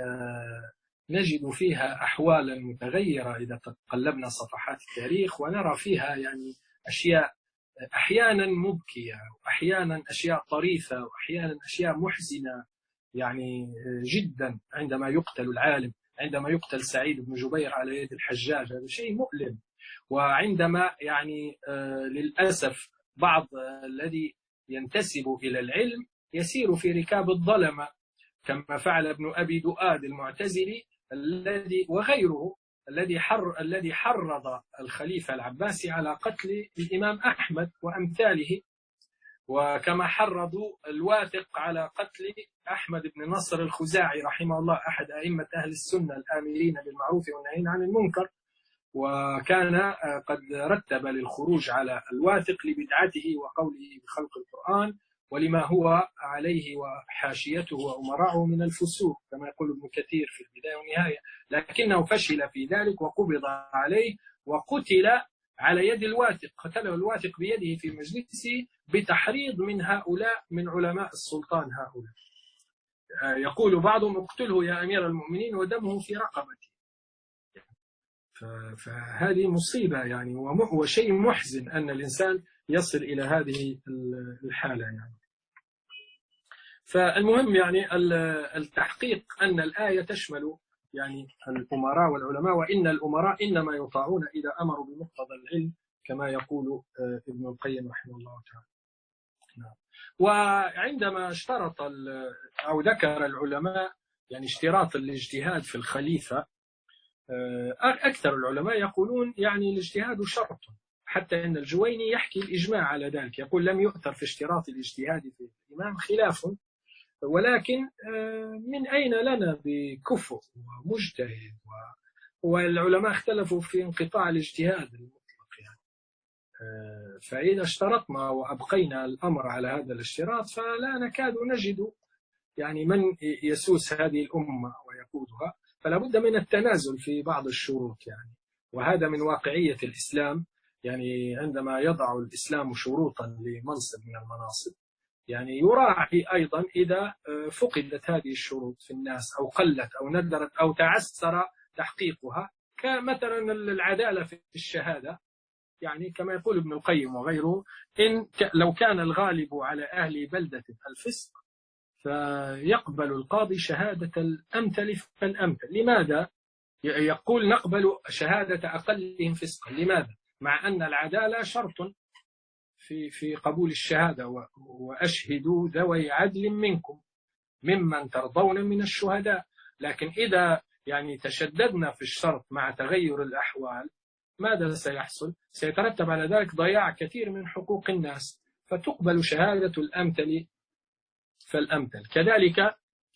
نجد فيها أحوالا متغيرة إذا تقلبنا صفحات التاريخ، ونرى فيها يعني أشياء أحيانا مبكية، وأحيانا أشياء طريفة، وأحيانا أشياء محزنة يعني جدا. عندما يقتل العالم، عندما يقتل سعيد بن جبير على يد الحجاج، هذا شيء مؤلم. وعندما يعني للأسف بعض الذي ينتسب إلى العلم يسير في ركاب الظلمة، كما فعل ابن أبي دؤاد المعتزلي الذي وغيره الذي حر الذي حرض الخليفة العباسي على قتل الإمام أحمد وأمثاله، وكما حرضوا الواثق على قتل أحمد بن نصر الخزاعي رحمه الله، أحد أئمة أهل السنة الآمرين بالمعروف والنهين عن المنكر، وكان قد رتب للخروج على الواثق لبدعته وقوله بخلق القرآن ولما هو عليه وحاشيته وأمراءه من الفسوق، كما يقول ابن كثير في البداية والنهاية. لكنه فشل في ذلك وقبض عليه وقتل على يد الواثق، قتله الواثق بيده في مجلسه بتحريض من هؤلاء من علماء السلطان هؤلاء. يقول بعضهم اقتله يا أمير المؤمنين ودمه في رقبتي. فهذه مصيبة يعني، وشيء محزن أن الإنسان يصل إلى هذه الحالة يعني. فالمهم يعني التحقيق أن الآية تشمل يعني الأمراء والعلماء، وإن الأمراء إنما يطاعون إذا أمروا بمقتضى العلم كما يقول ابن القيم رحمه الله تعالى. وعندما اشترط أو ذكر العلماء يعني اشتراط الاجتهاد في الخليفة، أكثر العلماء يقولون يعني الاجتهاد شرط، حتى أن الجويني يحكي الإجماع على ذلك، يقول لم يؤثر في اشتراط الاجتهاد في الإمام خلاف، ولكن من أين لنا بكفء ومجتهد، والعلماء اختلفوا في انقطاع الاجتهاد المطلق يعني. فإذا اشترطنا وأبقينا الأمر على هذا الاشتراط فلا نكاد نجد يعني من يسوس هذه الأمة ويقودها، فلا بد من التنازل في بعض الشروط يعني. وهذا من واقعية الإسلام يعني، عندما يضع الإسلام شروطا لمنصب من المناصب يعني يراعي أيضا إذا فقدت هذه الشروط في الناس أو قلت أو ندرت أو تعسر تحقيقها، كمثلا العدالة في الشهادة يعني، كما يقول ابن القيم وغيره، إن لو كان الغالب على أهل بلدة الفسق فيقبل القاضي شهادة الأمثل فالأمثل. لماذا؟ يقول نقبل شهادة أقلهم فسقا. لماذا؟ مع أن العدالة شرط في في قبول الشهادة، وأشهدوا ذوي عدل منكم ممن ترضون من الشهداء. لكن إذا يعني تشددنا في الشرط مع تغير الأحوال ماذا سيحصل؟ سيترتب على ذلك ضياع كثير من حقوق الناس، فتقبل شهادة الأمثل فالأمثل. كذلك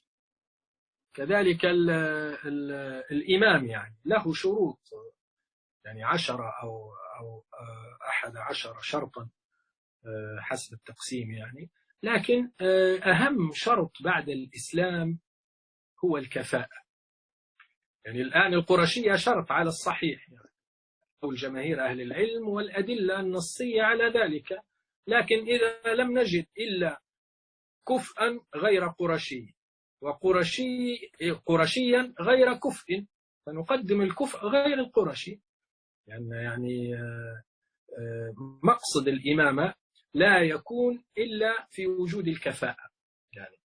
كذلك ال ال الإمام يعني له شروط يعني عشرة أو أو أحد عشر شرطا حسب التقسيم يعني، لكن أهم شرط بعد الإسلام هو الكفاءة. يعني الآن القرشية شرط على الصحيح يعني، أو الجماهير أهل العلم والأدلة النصية على ذلك، لكن إذا لم نجد إلا كفءا غير قرشي وقرشي قرشيا غير كفء فنقدم الكفء غير القرشي، يعني يعني مقصد الإمامة لا يكون إلا في وجود الكفاءة يعني.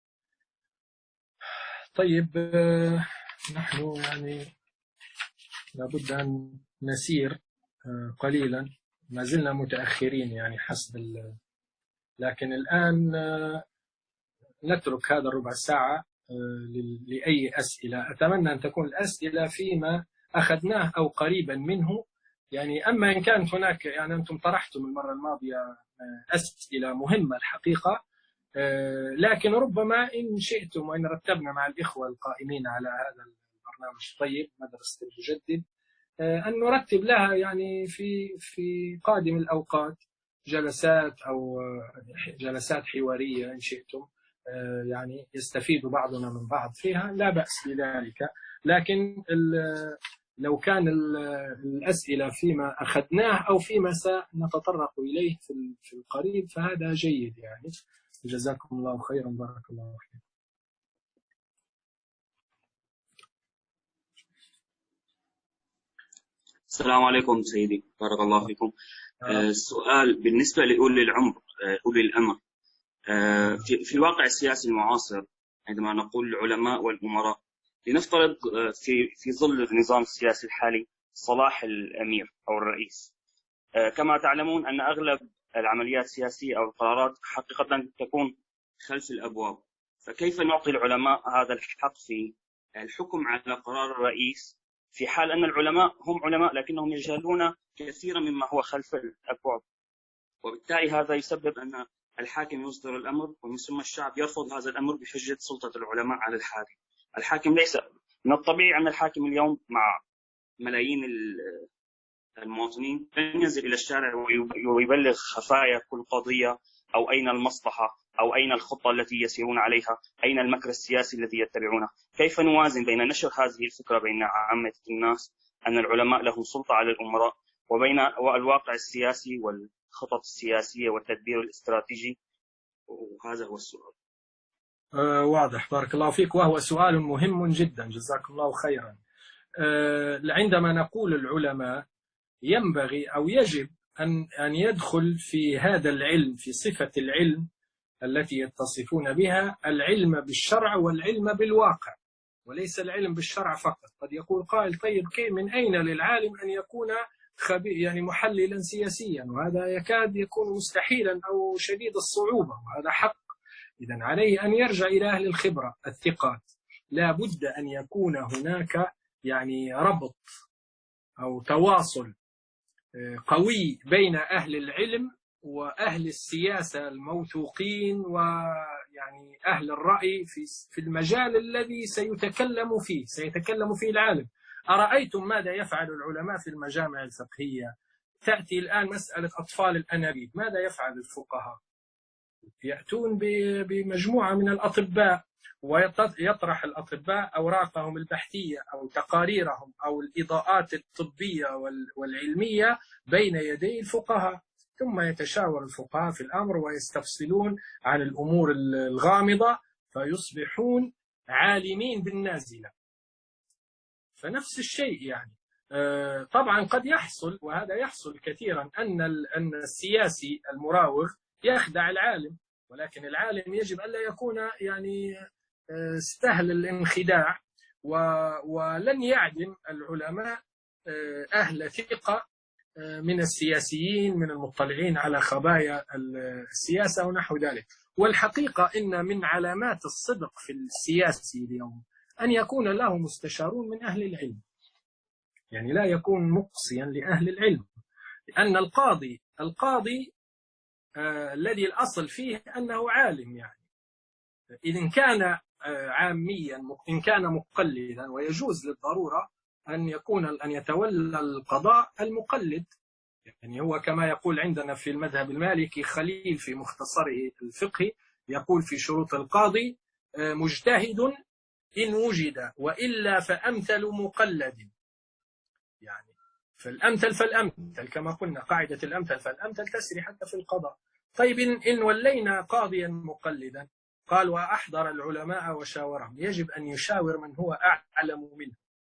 طيب نحن يعني لابد أن نسير قليلا، ما زلنا متأخرين يعني حسب ال... لكن الآن نترك هذا الربع ساعة لأي أسئلة. أتمنى أن تكون الأسئلة فيما أخذناه أو قريبا منه يعني. أما إن كانت هناك يعني أنتم طرحتم المرة الماضية أسئلة مهمة الحقيقة، لكن ربما إن شئتم وإن رتبنا مع الإخوة القائمين على هذا البرنامج الطيب مدرسة المجدد أن نرتب لها يعني في في قادم الأوقات جلسات أو جلسات حوارية إن شئتم، يعني يستفيد بعضنا من بعض فيها، لا بأس بذلك. لكن لو كان الأسئلة فيما أخذناه أو فيما سنتطرق إليه في القريب فهذا جيد يعني. جزاكم الله خيرا، بارك الله فيكم. السلام عليكم سيدي، بارك الله فيكم. السؤال آه بالنسبة لأولي العمر أولي الأمر في, في الواقع السياسي المعاصر، عندما نقول العلماء والأمراء، لنفترض في في ظل النظام السياسي الحالي صلاح الأمير أو الرئيس. كما تعلمون أن أغلب العمليات السياسية أو القرارات حقيقة تكون خلف الأبواب، فكيف نعطي العلماء هذا الحق في الحكم على قرار الرئيس في حال أن العلماء هم علماء لكنهم يجهلون كثيرا مما هو خلف الأبواب؟ وبالتالي هذا يسبب أن الحاكم يصدر الأمر ومن ثم الشعب يرفض هذا الأمر بحجة سلطة العلماء على الحاكم. الحاكم ليس من الطبيعي أن الحاكم اليوم مع ملايين المواطنين لن ينزل إلى الشارع ويبلغ خفايا كل قضية أو أين المصلحة أو أين الخطة التي يسيرون عليها، أين المكر السياسي الذي يتبعونه. كيف نوازن بين نشر هذه الفكرة بين عامة الناس أن العلماء لهم سلطة على الأمراء وبين الواقع السياسي والخطط السياسية والتدبير الاستراتيجي؟ وهذا هو السؤال. أه واضح، بارك الله فيك، وهو سؤال مهم جدا، جزاك الله خيرا. أه عندما نقول العلماء ينبغي أو يجب أن أن يدخل في هذا العلم، في صفة العلم التي يتصفون بها، العلم بالشرع والعلم بالواقع، وليس العلم بالشرع فقط. قد يقول قائل طيب كيف من أين للعالم أن يكون خبير يعني محللا سياسيا؟ وهذا يكاد يكون مستحيلا أو شديد الصعوبة، وهذا حق. إذن عليه أن يرجع إلى أهل الخبرة الثقات. لا بد أن يكون هناك يعني ربط أو تواصل قوي بين أهل العلم وأهل السياسة الموثوقين ويعني أهل الرأي في في المجال الذي سيتكلم فيه سيتكلم فيه العالم. أرأيتم ماذا يفعل العلماء في المجامع الفقهية؟ تأتي الآن مسألة أطفال الأنابيب، ماذا يفعل الفقهاء؟ يأتون بمجموعة من الأطباء ويطرح الأطباء أوراقهم البحثية أو تقاريرهم أو الإضاءات الطبية والعلمية بين يدي الفقهاء، ثم يتشاور الفقهاء في الأمر ويستفصلون عن الأمور الغامضة فيصبحون عالمين بالنازلة. فنفس الشيء يعني. طبعا قد يحصل، وهذا يحصل كثيرا، أن أن السياسي المراوغ يخدع العالم، ولكن العالم يجب ألا يكون يعني سهل الانخداع، ولن يعدم العلماء أهل ثقة من السياسيين من المطلعين على خبايا السياسة ونحو ذلك. والحقيقة إن من علامات الصدق في السياسي اليوم أن يكون له مستشارون من أهل العلم، يعني لا يكون مقصيا لأهل العلم. لأن القاضي القاضي آه الذي الأصل فيه أنه عالم، يعني إذن كان آه عاميا إن كان مقلدا، ويجوز للضرورة أن يكون أن يتولى القضاء المقلد. يعني هو كما يقول عندنا في المذهب المالكي خليل في مختصره الفقهي، يقول في شروط القاضي آه مجتهد إن وجد وإلا فأمثل مقلد. يعني فالأمثل فالأمثل كما قلنا، قاعدة الأمثل فالأمثل تسري حتى في القضاء. طيب إن ولينا قاضيا مقلدا، قال وأحضر العلماء وشاورهم، يجب أن يشاور من هو أعلم منه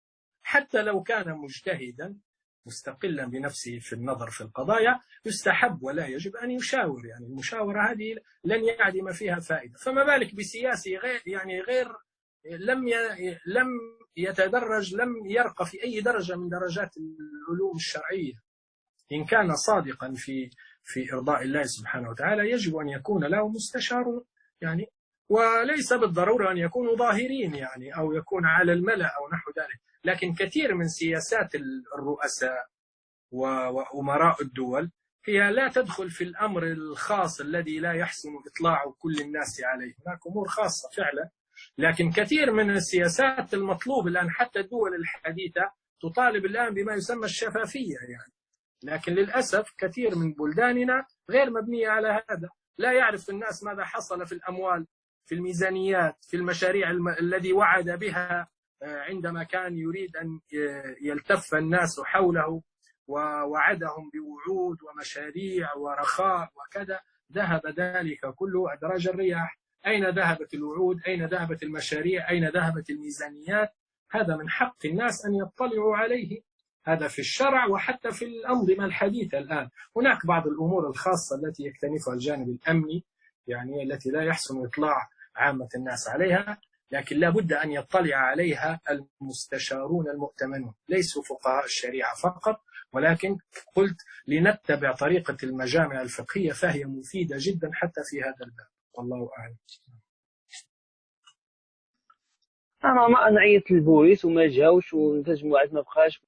حتى لو كان مجتهدا مستقلا بنفسه في النظر في القضايا يستحب ولا يجب أن يشاور. يعني المشاورة هذه لن يعدم فيها فائدة، فما بالك بسياسي غير يعني غير لم لم يتدرج، لم يرقى في أي درجة من درجات العلوم الشرعية. إن كان صادقا في في إرضاء الله سبحانه وتعالى يجب أن يكون له مستشار، يعني وليس بالضرورة أن يكونوا ظاهرين يعني أو يكون على الملأ أو نحو ذلك. لكن كثير من سياسات الرؤساء وأمراء الدول هي لا تدخل في الأمر الخاص الذي لا يحسن إطلاع كل الناس عليه، هناك أمور خاصة فعلا. لكن كثير من السياسات المطلوب الآن، حتى الدول الحديثة تطالب الآن بما يسمى الشفافية يعني، لكن للأسف كثير من بلداننا غير مبنية على هذا. لا يعرف الناس ماذا حصل في الأموال، في الميزانيات، في المشاريع الم... الذي وعد بها عندما كان يريد أن يلتف الناس حوله، ووعدهم بوعود ومشاريع ورخاء وكذا، ذهب ذلك كله أدراج الرياح. أين ذهبت الوعود؟ أين ذهبت المشاريع؟ أين ذهبت الميزانيات؟ هذا من حق الناس أن يطلعوا عليه، هذا في الشرع وحتى في الأنظمة الحديثة الآن. هناك بعض الأمور الخاصة التي يكتنفها الجانب الأمني، يعني التي لا يحسن إطلاع عامة الناس عليها، لكن لا بد أن يطلع عليها المستشارون المؤتمنون، ليسوا فقهاء الشريعة فقط، ولكن قلت لنتبع طريقة المجامع الفقهية فهي مفيدة جدا حتى في هذا الباب، والله أعلم. أنا ما أنا عيطت للبوليس وما جاوش والتجمعات ما بقاش.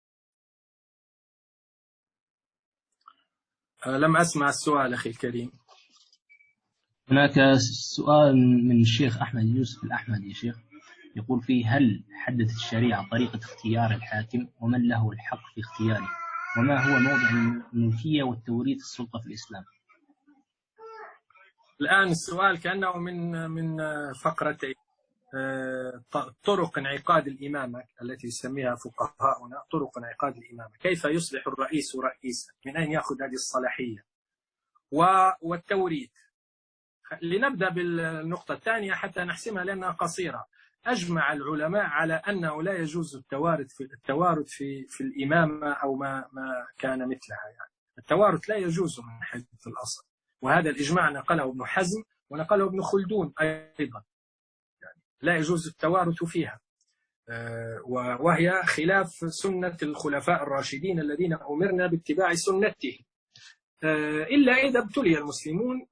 لم أسمع السؤال أخي الكريم. هناك سؤال من الشيخ أحمد يوسف الأحمد يا شيخ، يقول فيه: هل حددت الشريعة طريقة اختيار الحاكم ومن له الحق في اختياره؟ وما هو موضع الملكية والتوريث السلطة في الإسلام؟ الآن السؤال كأنه من من فقرتين: طرق انعقاد الإمامة التي يسميها فقهاؤنا طرق انعقاد الإمامة، كيف يصبح الرئيس رئيسا، من أين يأخذ هذه الصلاحية، والتوريث. لنبدأ بالنقطة الثانية حتى نحسمها لأنها قصيرة. أجمع العلماء على أنه لا يجوز التوارث في التوارث في في الإمامة أو ما ما كان مثلها، يعني التوارث لا يجوز من حيث الأصل، وهذا الإجماع نقله ابن حزم ونقله ابن خلدون أيضا، يعني لا يجوز التوارث فيها، وهي خلاف سنة الخلفاء الراشدين الذين أمرنا باتباع سنتهم، إلا إذا ابتلي المسلمون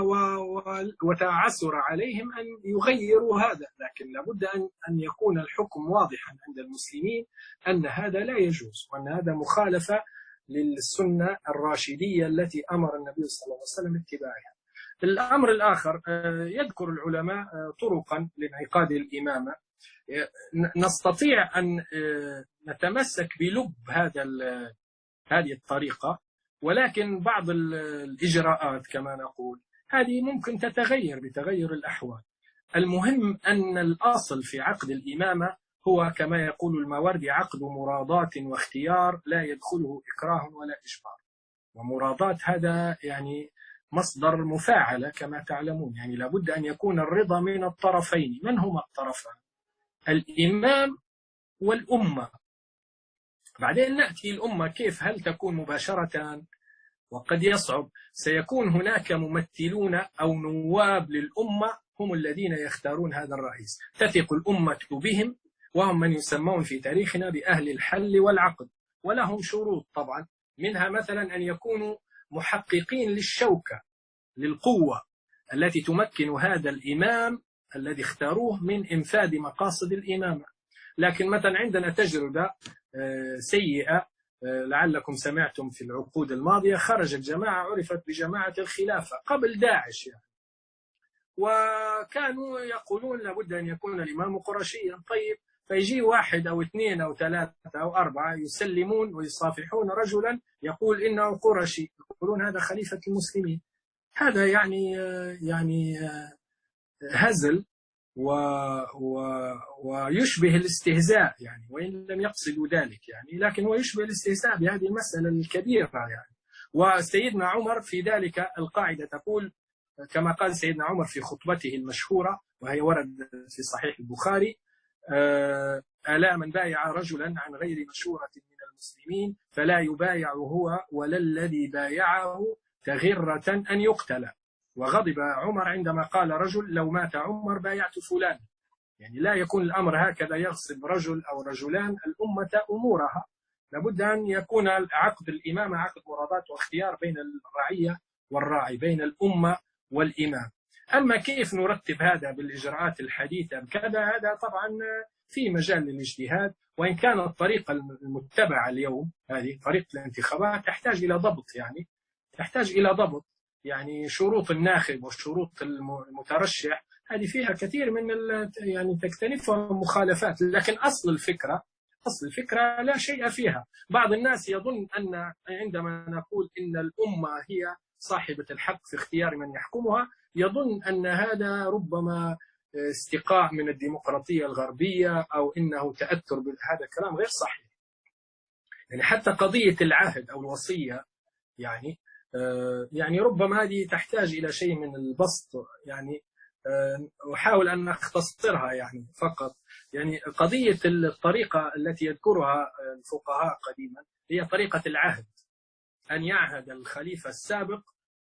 وتعسر عليهم أن يغيروا هذا، لكن لابد أن يكون الحكم واضحا عند المسلمين أن هذا لا يجوز، وأن هذا مخالفة للسنة الراشدية التي أمر النبي صلى الله عليه وسلم اتباعها. الأمر الآخر، يذكر العلماء طرقا لانعقاد الإمامة، نستطيع أن نتمسك بلب هذا هذه الطريقة، ولكن بعض الإجراءات كما نقول هذه ممكن تتغير بتغير الأحوال. المهم أن الأصل في عقد الإمامة هو كما يقول الماوردي عقد مراضاة واختيار لا يدخله إكراه ولا إجبار، ومراضاة هذا يعني مصدر مفاعلة كما تعلمون، يعني لابد أن يكون الرضا من الطرفين. من هما الطرفان؟ الإمام والأمة. بعدين نأتي الأمة كيف، هل تكون مباشرة؟ وقد يصعب، سيكون هناك ممثلون أو نواب للأمة هم الذين يختارون هذا الرئيس، تثق الأمة بهم، وهم من يسمون في تاريخنا بأهل الحل والعقد، ولهم شروط طبعا، منها مثلا أن يكونوا محققين للشوكة للقوة التي تمكن هذا الإمام الذي اختاروه من إنفاذ مقاصد الإمامة. لكن مثلا عندنا تجربة سيئة، لعلكم سمعتم في العقود الماضية خرجت جماعة عرفت بجماعة الخلافة قبل داعش يعني، وكانوا يقولون لابد أن يكون الإمام قرشيا. طيب، فيجي واحد أو اثنين أو ثلاثة أو أربعة يسلمون ويصافحون رجلا يقول إنه قرشي، يقولون هذا خليفة المسلمين. هذا يعني يعني هزل و و ويشبه الاستهزاء يعني، وإن لم يقصدوا ذلك يعني، لكن هو يشبه الاستهزاء بهذه المسألة الكبيرة يعني. وسيدنا عمر في ذلك القاعدة تقول كما قال سيدنا عمر في خطبته المشهورة وهي وردت في صحيح البخاري: ألا من بايع رجلا عن غير مشورة من المسلمين فلا يبايع هو ولا الذي بايعه تغرة أن يقتل. وغضب عمر عندما قال رجل لو مات عمر بايعت فلان. يعني لا يكون الأمر هكذا يغصب رجل أو رجلان الأمة أمورها، لابد أن يكون عقد الإمامة عقد مرادات واختيار بين الرعية والراعي، بين الأمة والإمام. أما كيف نرتب هذا بالإجراءات الحديثة كذا، هذا طبعا في مجال للاجتهاد، وإن كانت الطريقة المتبعة اليوم هذه طريقة الانتخابات تحتاج إلى ضبط، يعني تحتاج إلى ضبط، يعني شروط الناخب وشروط المترشح هذه فيها كثير من يعني تكتنفها مخالفات، لكن أصل الفكرة أصل الفكرة لا شيء فيها. بعض الناس يظن أن عندما نقول إن الأمة هي صاحبة الحق في اختيار من يحكمها، يظن أن هذا ربما استقاء من الديمقراطية الغربية أو إنه تأثر بهذا الكلام غير صحيح. يعني حتى قضية العهد أو الوصية يعني يعني ربما هذه تحتاج إلى شيء من البسط، يعني أحاول أن أختصرها يعني فقط. يعني قضية الطريقة التي يذكرها الفقهاء قديما هي طريقة العهد، أن يعهد الخليفة السابق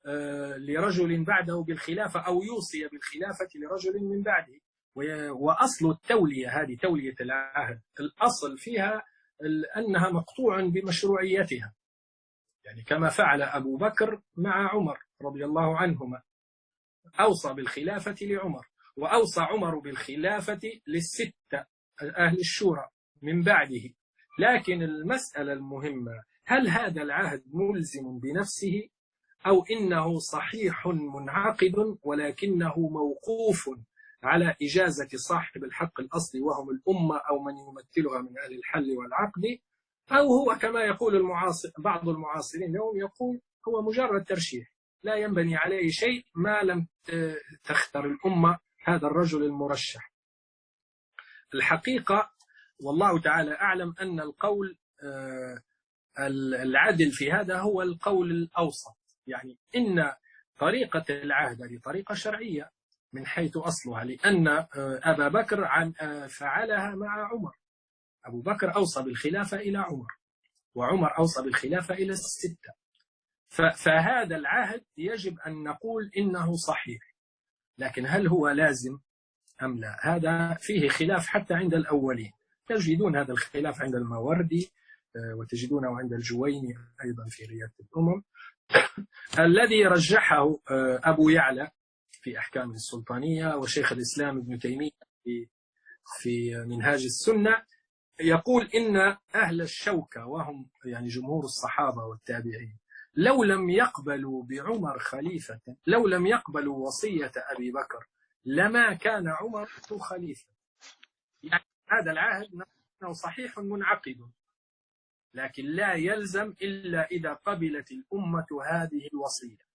لرجل بعده بالخلافة أو يوصي بالخلافة لرجل من بعده. وأصل التولية هذه تولية العهد الأصل فيها أنها مقطوع بمشروعيتها، يعني كما فعل أبو بكر مع عمر رضي الله عنهما، أوصى بالخلافة لعمر، وأوصى عمر بالخلافة للستة أهل الشورى من بعده. لكن المسألة المهمة هل هذا العهد ملزم بنفسه أو إنه صحيح منعقد ولكنه موقوف على إجازة صاحب الحق الأصلي وهم الأمة أو من يمثلها من أهل الحل والعقد، أو هو كما يقول المعاصر بعض المعاصرين اليوم يقول هو مجرد ترشيح لا ينبني عليه شيء ما لم تختر الأمة هذا الرجل المرشح. الحقيقة والله تعالى أعلم أن القول العدل في هذا هو القول الأوسط، يعني إن طريقة العهد هذه طريقة شرعية من حيث أصلها، لأن أبا بكر عن فعلها مع عمر. أبو بكر أوصى بالخلافة إلى عمر، وعمر أوصى بالخلافة إلى الستة، فهذا العهد يجب أن نقول إنه صحيح. لكن هل هو لازم أم لا؟ هذا فيه خلاف حتى عند الأولين، تجدون هذا الخلاف عند الماوردي وتجدونه عند الجويني أيضا في رياض الأمم. الذي رجحه أبو يعلى في أحكام السلطانية وشيخ الإسلام ابن تيمية في في منهاج السنة يقول إن أهل الشوكة وهم يعني جمهور الصحابة والتابعين لو لم يقبلوا بعمر خليفة، لو لم يقبلوا وصية أبي بكر لما كان عمر خليفة. يعني هذا العهد أنه صحيح منعقد، لكن لا يلزم إلا إذا قبلت الأمة هذه الوصية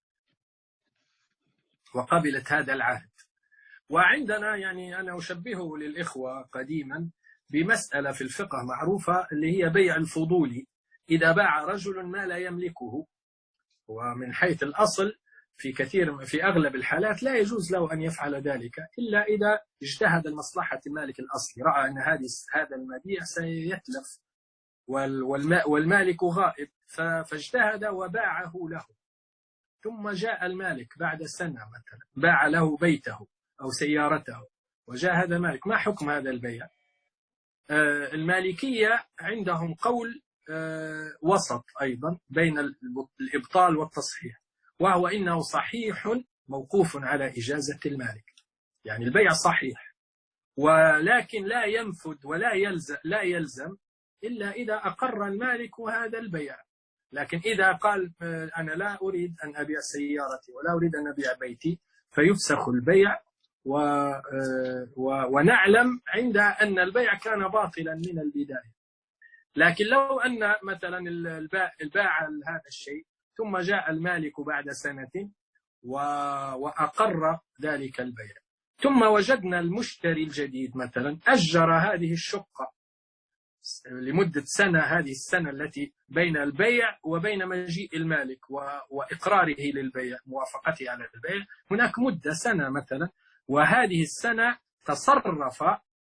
وقبلت هذا العهد. وعندنا يعني أنا أشبهه للإخوة قديما بمسألة في الفقه معروفة اللي هي بيع الفضولي. إذا باع رجل ما لا يملكه، ومن حيث الأصل في كثير في أغلب الحالات لا يجوز له أن يفعل ذلك إلا إذا اجتهد المصلحة المالك الأصلي، رأى أن هذه هذا المبيع سيتلف والمالك غائب فاجتهد وباعه له، ثم جاء المالك بعد سنة مثلا باع له بيته أو سيارته وجاء هذا مالك، ما حكم هذا البيع؟ آه المالكية عندهم قول آه وسط أيضا بين الإبطال والتصحيح، وهو إنه صحيح موقوف على إجازة المالك، يعني البيع صحيح ولكن لا ينفذ ولا يلزم لا يلزم إلا إذا أقر المالك هذا البيع. لكن إذا قال أنا لا أريد أن أبيع سيارتي ولا أريد أن أبيع بيتي فيفسخ البيع، و... و... ونعلم عند أن البيع كان باطلا من البداية. لكن لو أن مثلا الباع هذا الشيء ثم جاء المالك بعد سنة و... وأقر ذلك البيع، ثم وجدنا المشتري الجديد مثلا أجر هذه الشقة لمدة سنة، هذه السنة التي بين البيع وبين مجيء المالك وإقراره للبيع موافقته على البيع، هناك مدة سنة مثلا، وهذه السنة تصرف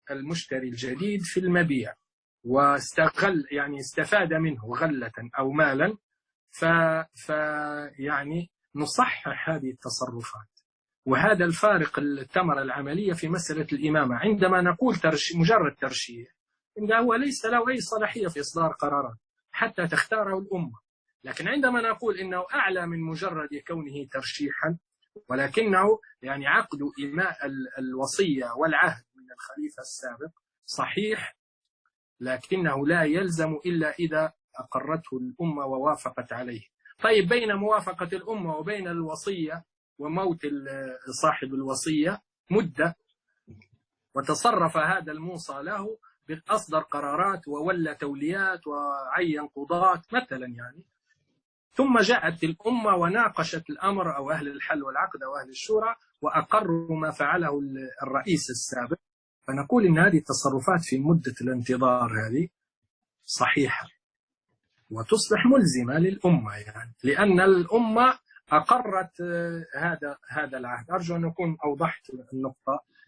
المشتري الجديد في المبيع واستغل يعني استفاد منه غلة أو مالا، ف... ف يعني نصحح هذه التصرفات. وهذا الفارق الثمرة العملية في مسألة الإمامة. عندما نقول ترشي مجرد ترشيح، إن هو ليس له أي صلاحية في إصدار قرارات حتى تختاره الأمة، لكن عندما نقول إنه أعلى من مجرد كونه ترشيحا، ولكنه يعني عقد إيماء الوصية والعهد من الخليفة السابق صحيح، لكنه لا يلزم إلا إذا أقرته الأمة ووافقت عليه. طيب بين موافقة الأمة وبين الوصية وموت صاحب الوصية مدة، وتصرف هذا الموصى له بأصدر قرارات وولى توليات وعين قضاة مثلا يعني، ثم جاءت الأمة وناقشت الأمر أو أهل الحل والعقد أو أهل الشورى وأقروا ما فعله الرئيس السابق، فنقول إن هذه التصرفات في مدة الانتظار هذه صحيحة وتصبح ملزمة للأمة، يعني لأن الأمة أقرت هذا هذا العهد. أرجو أن أكون أوضحت النقطة.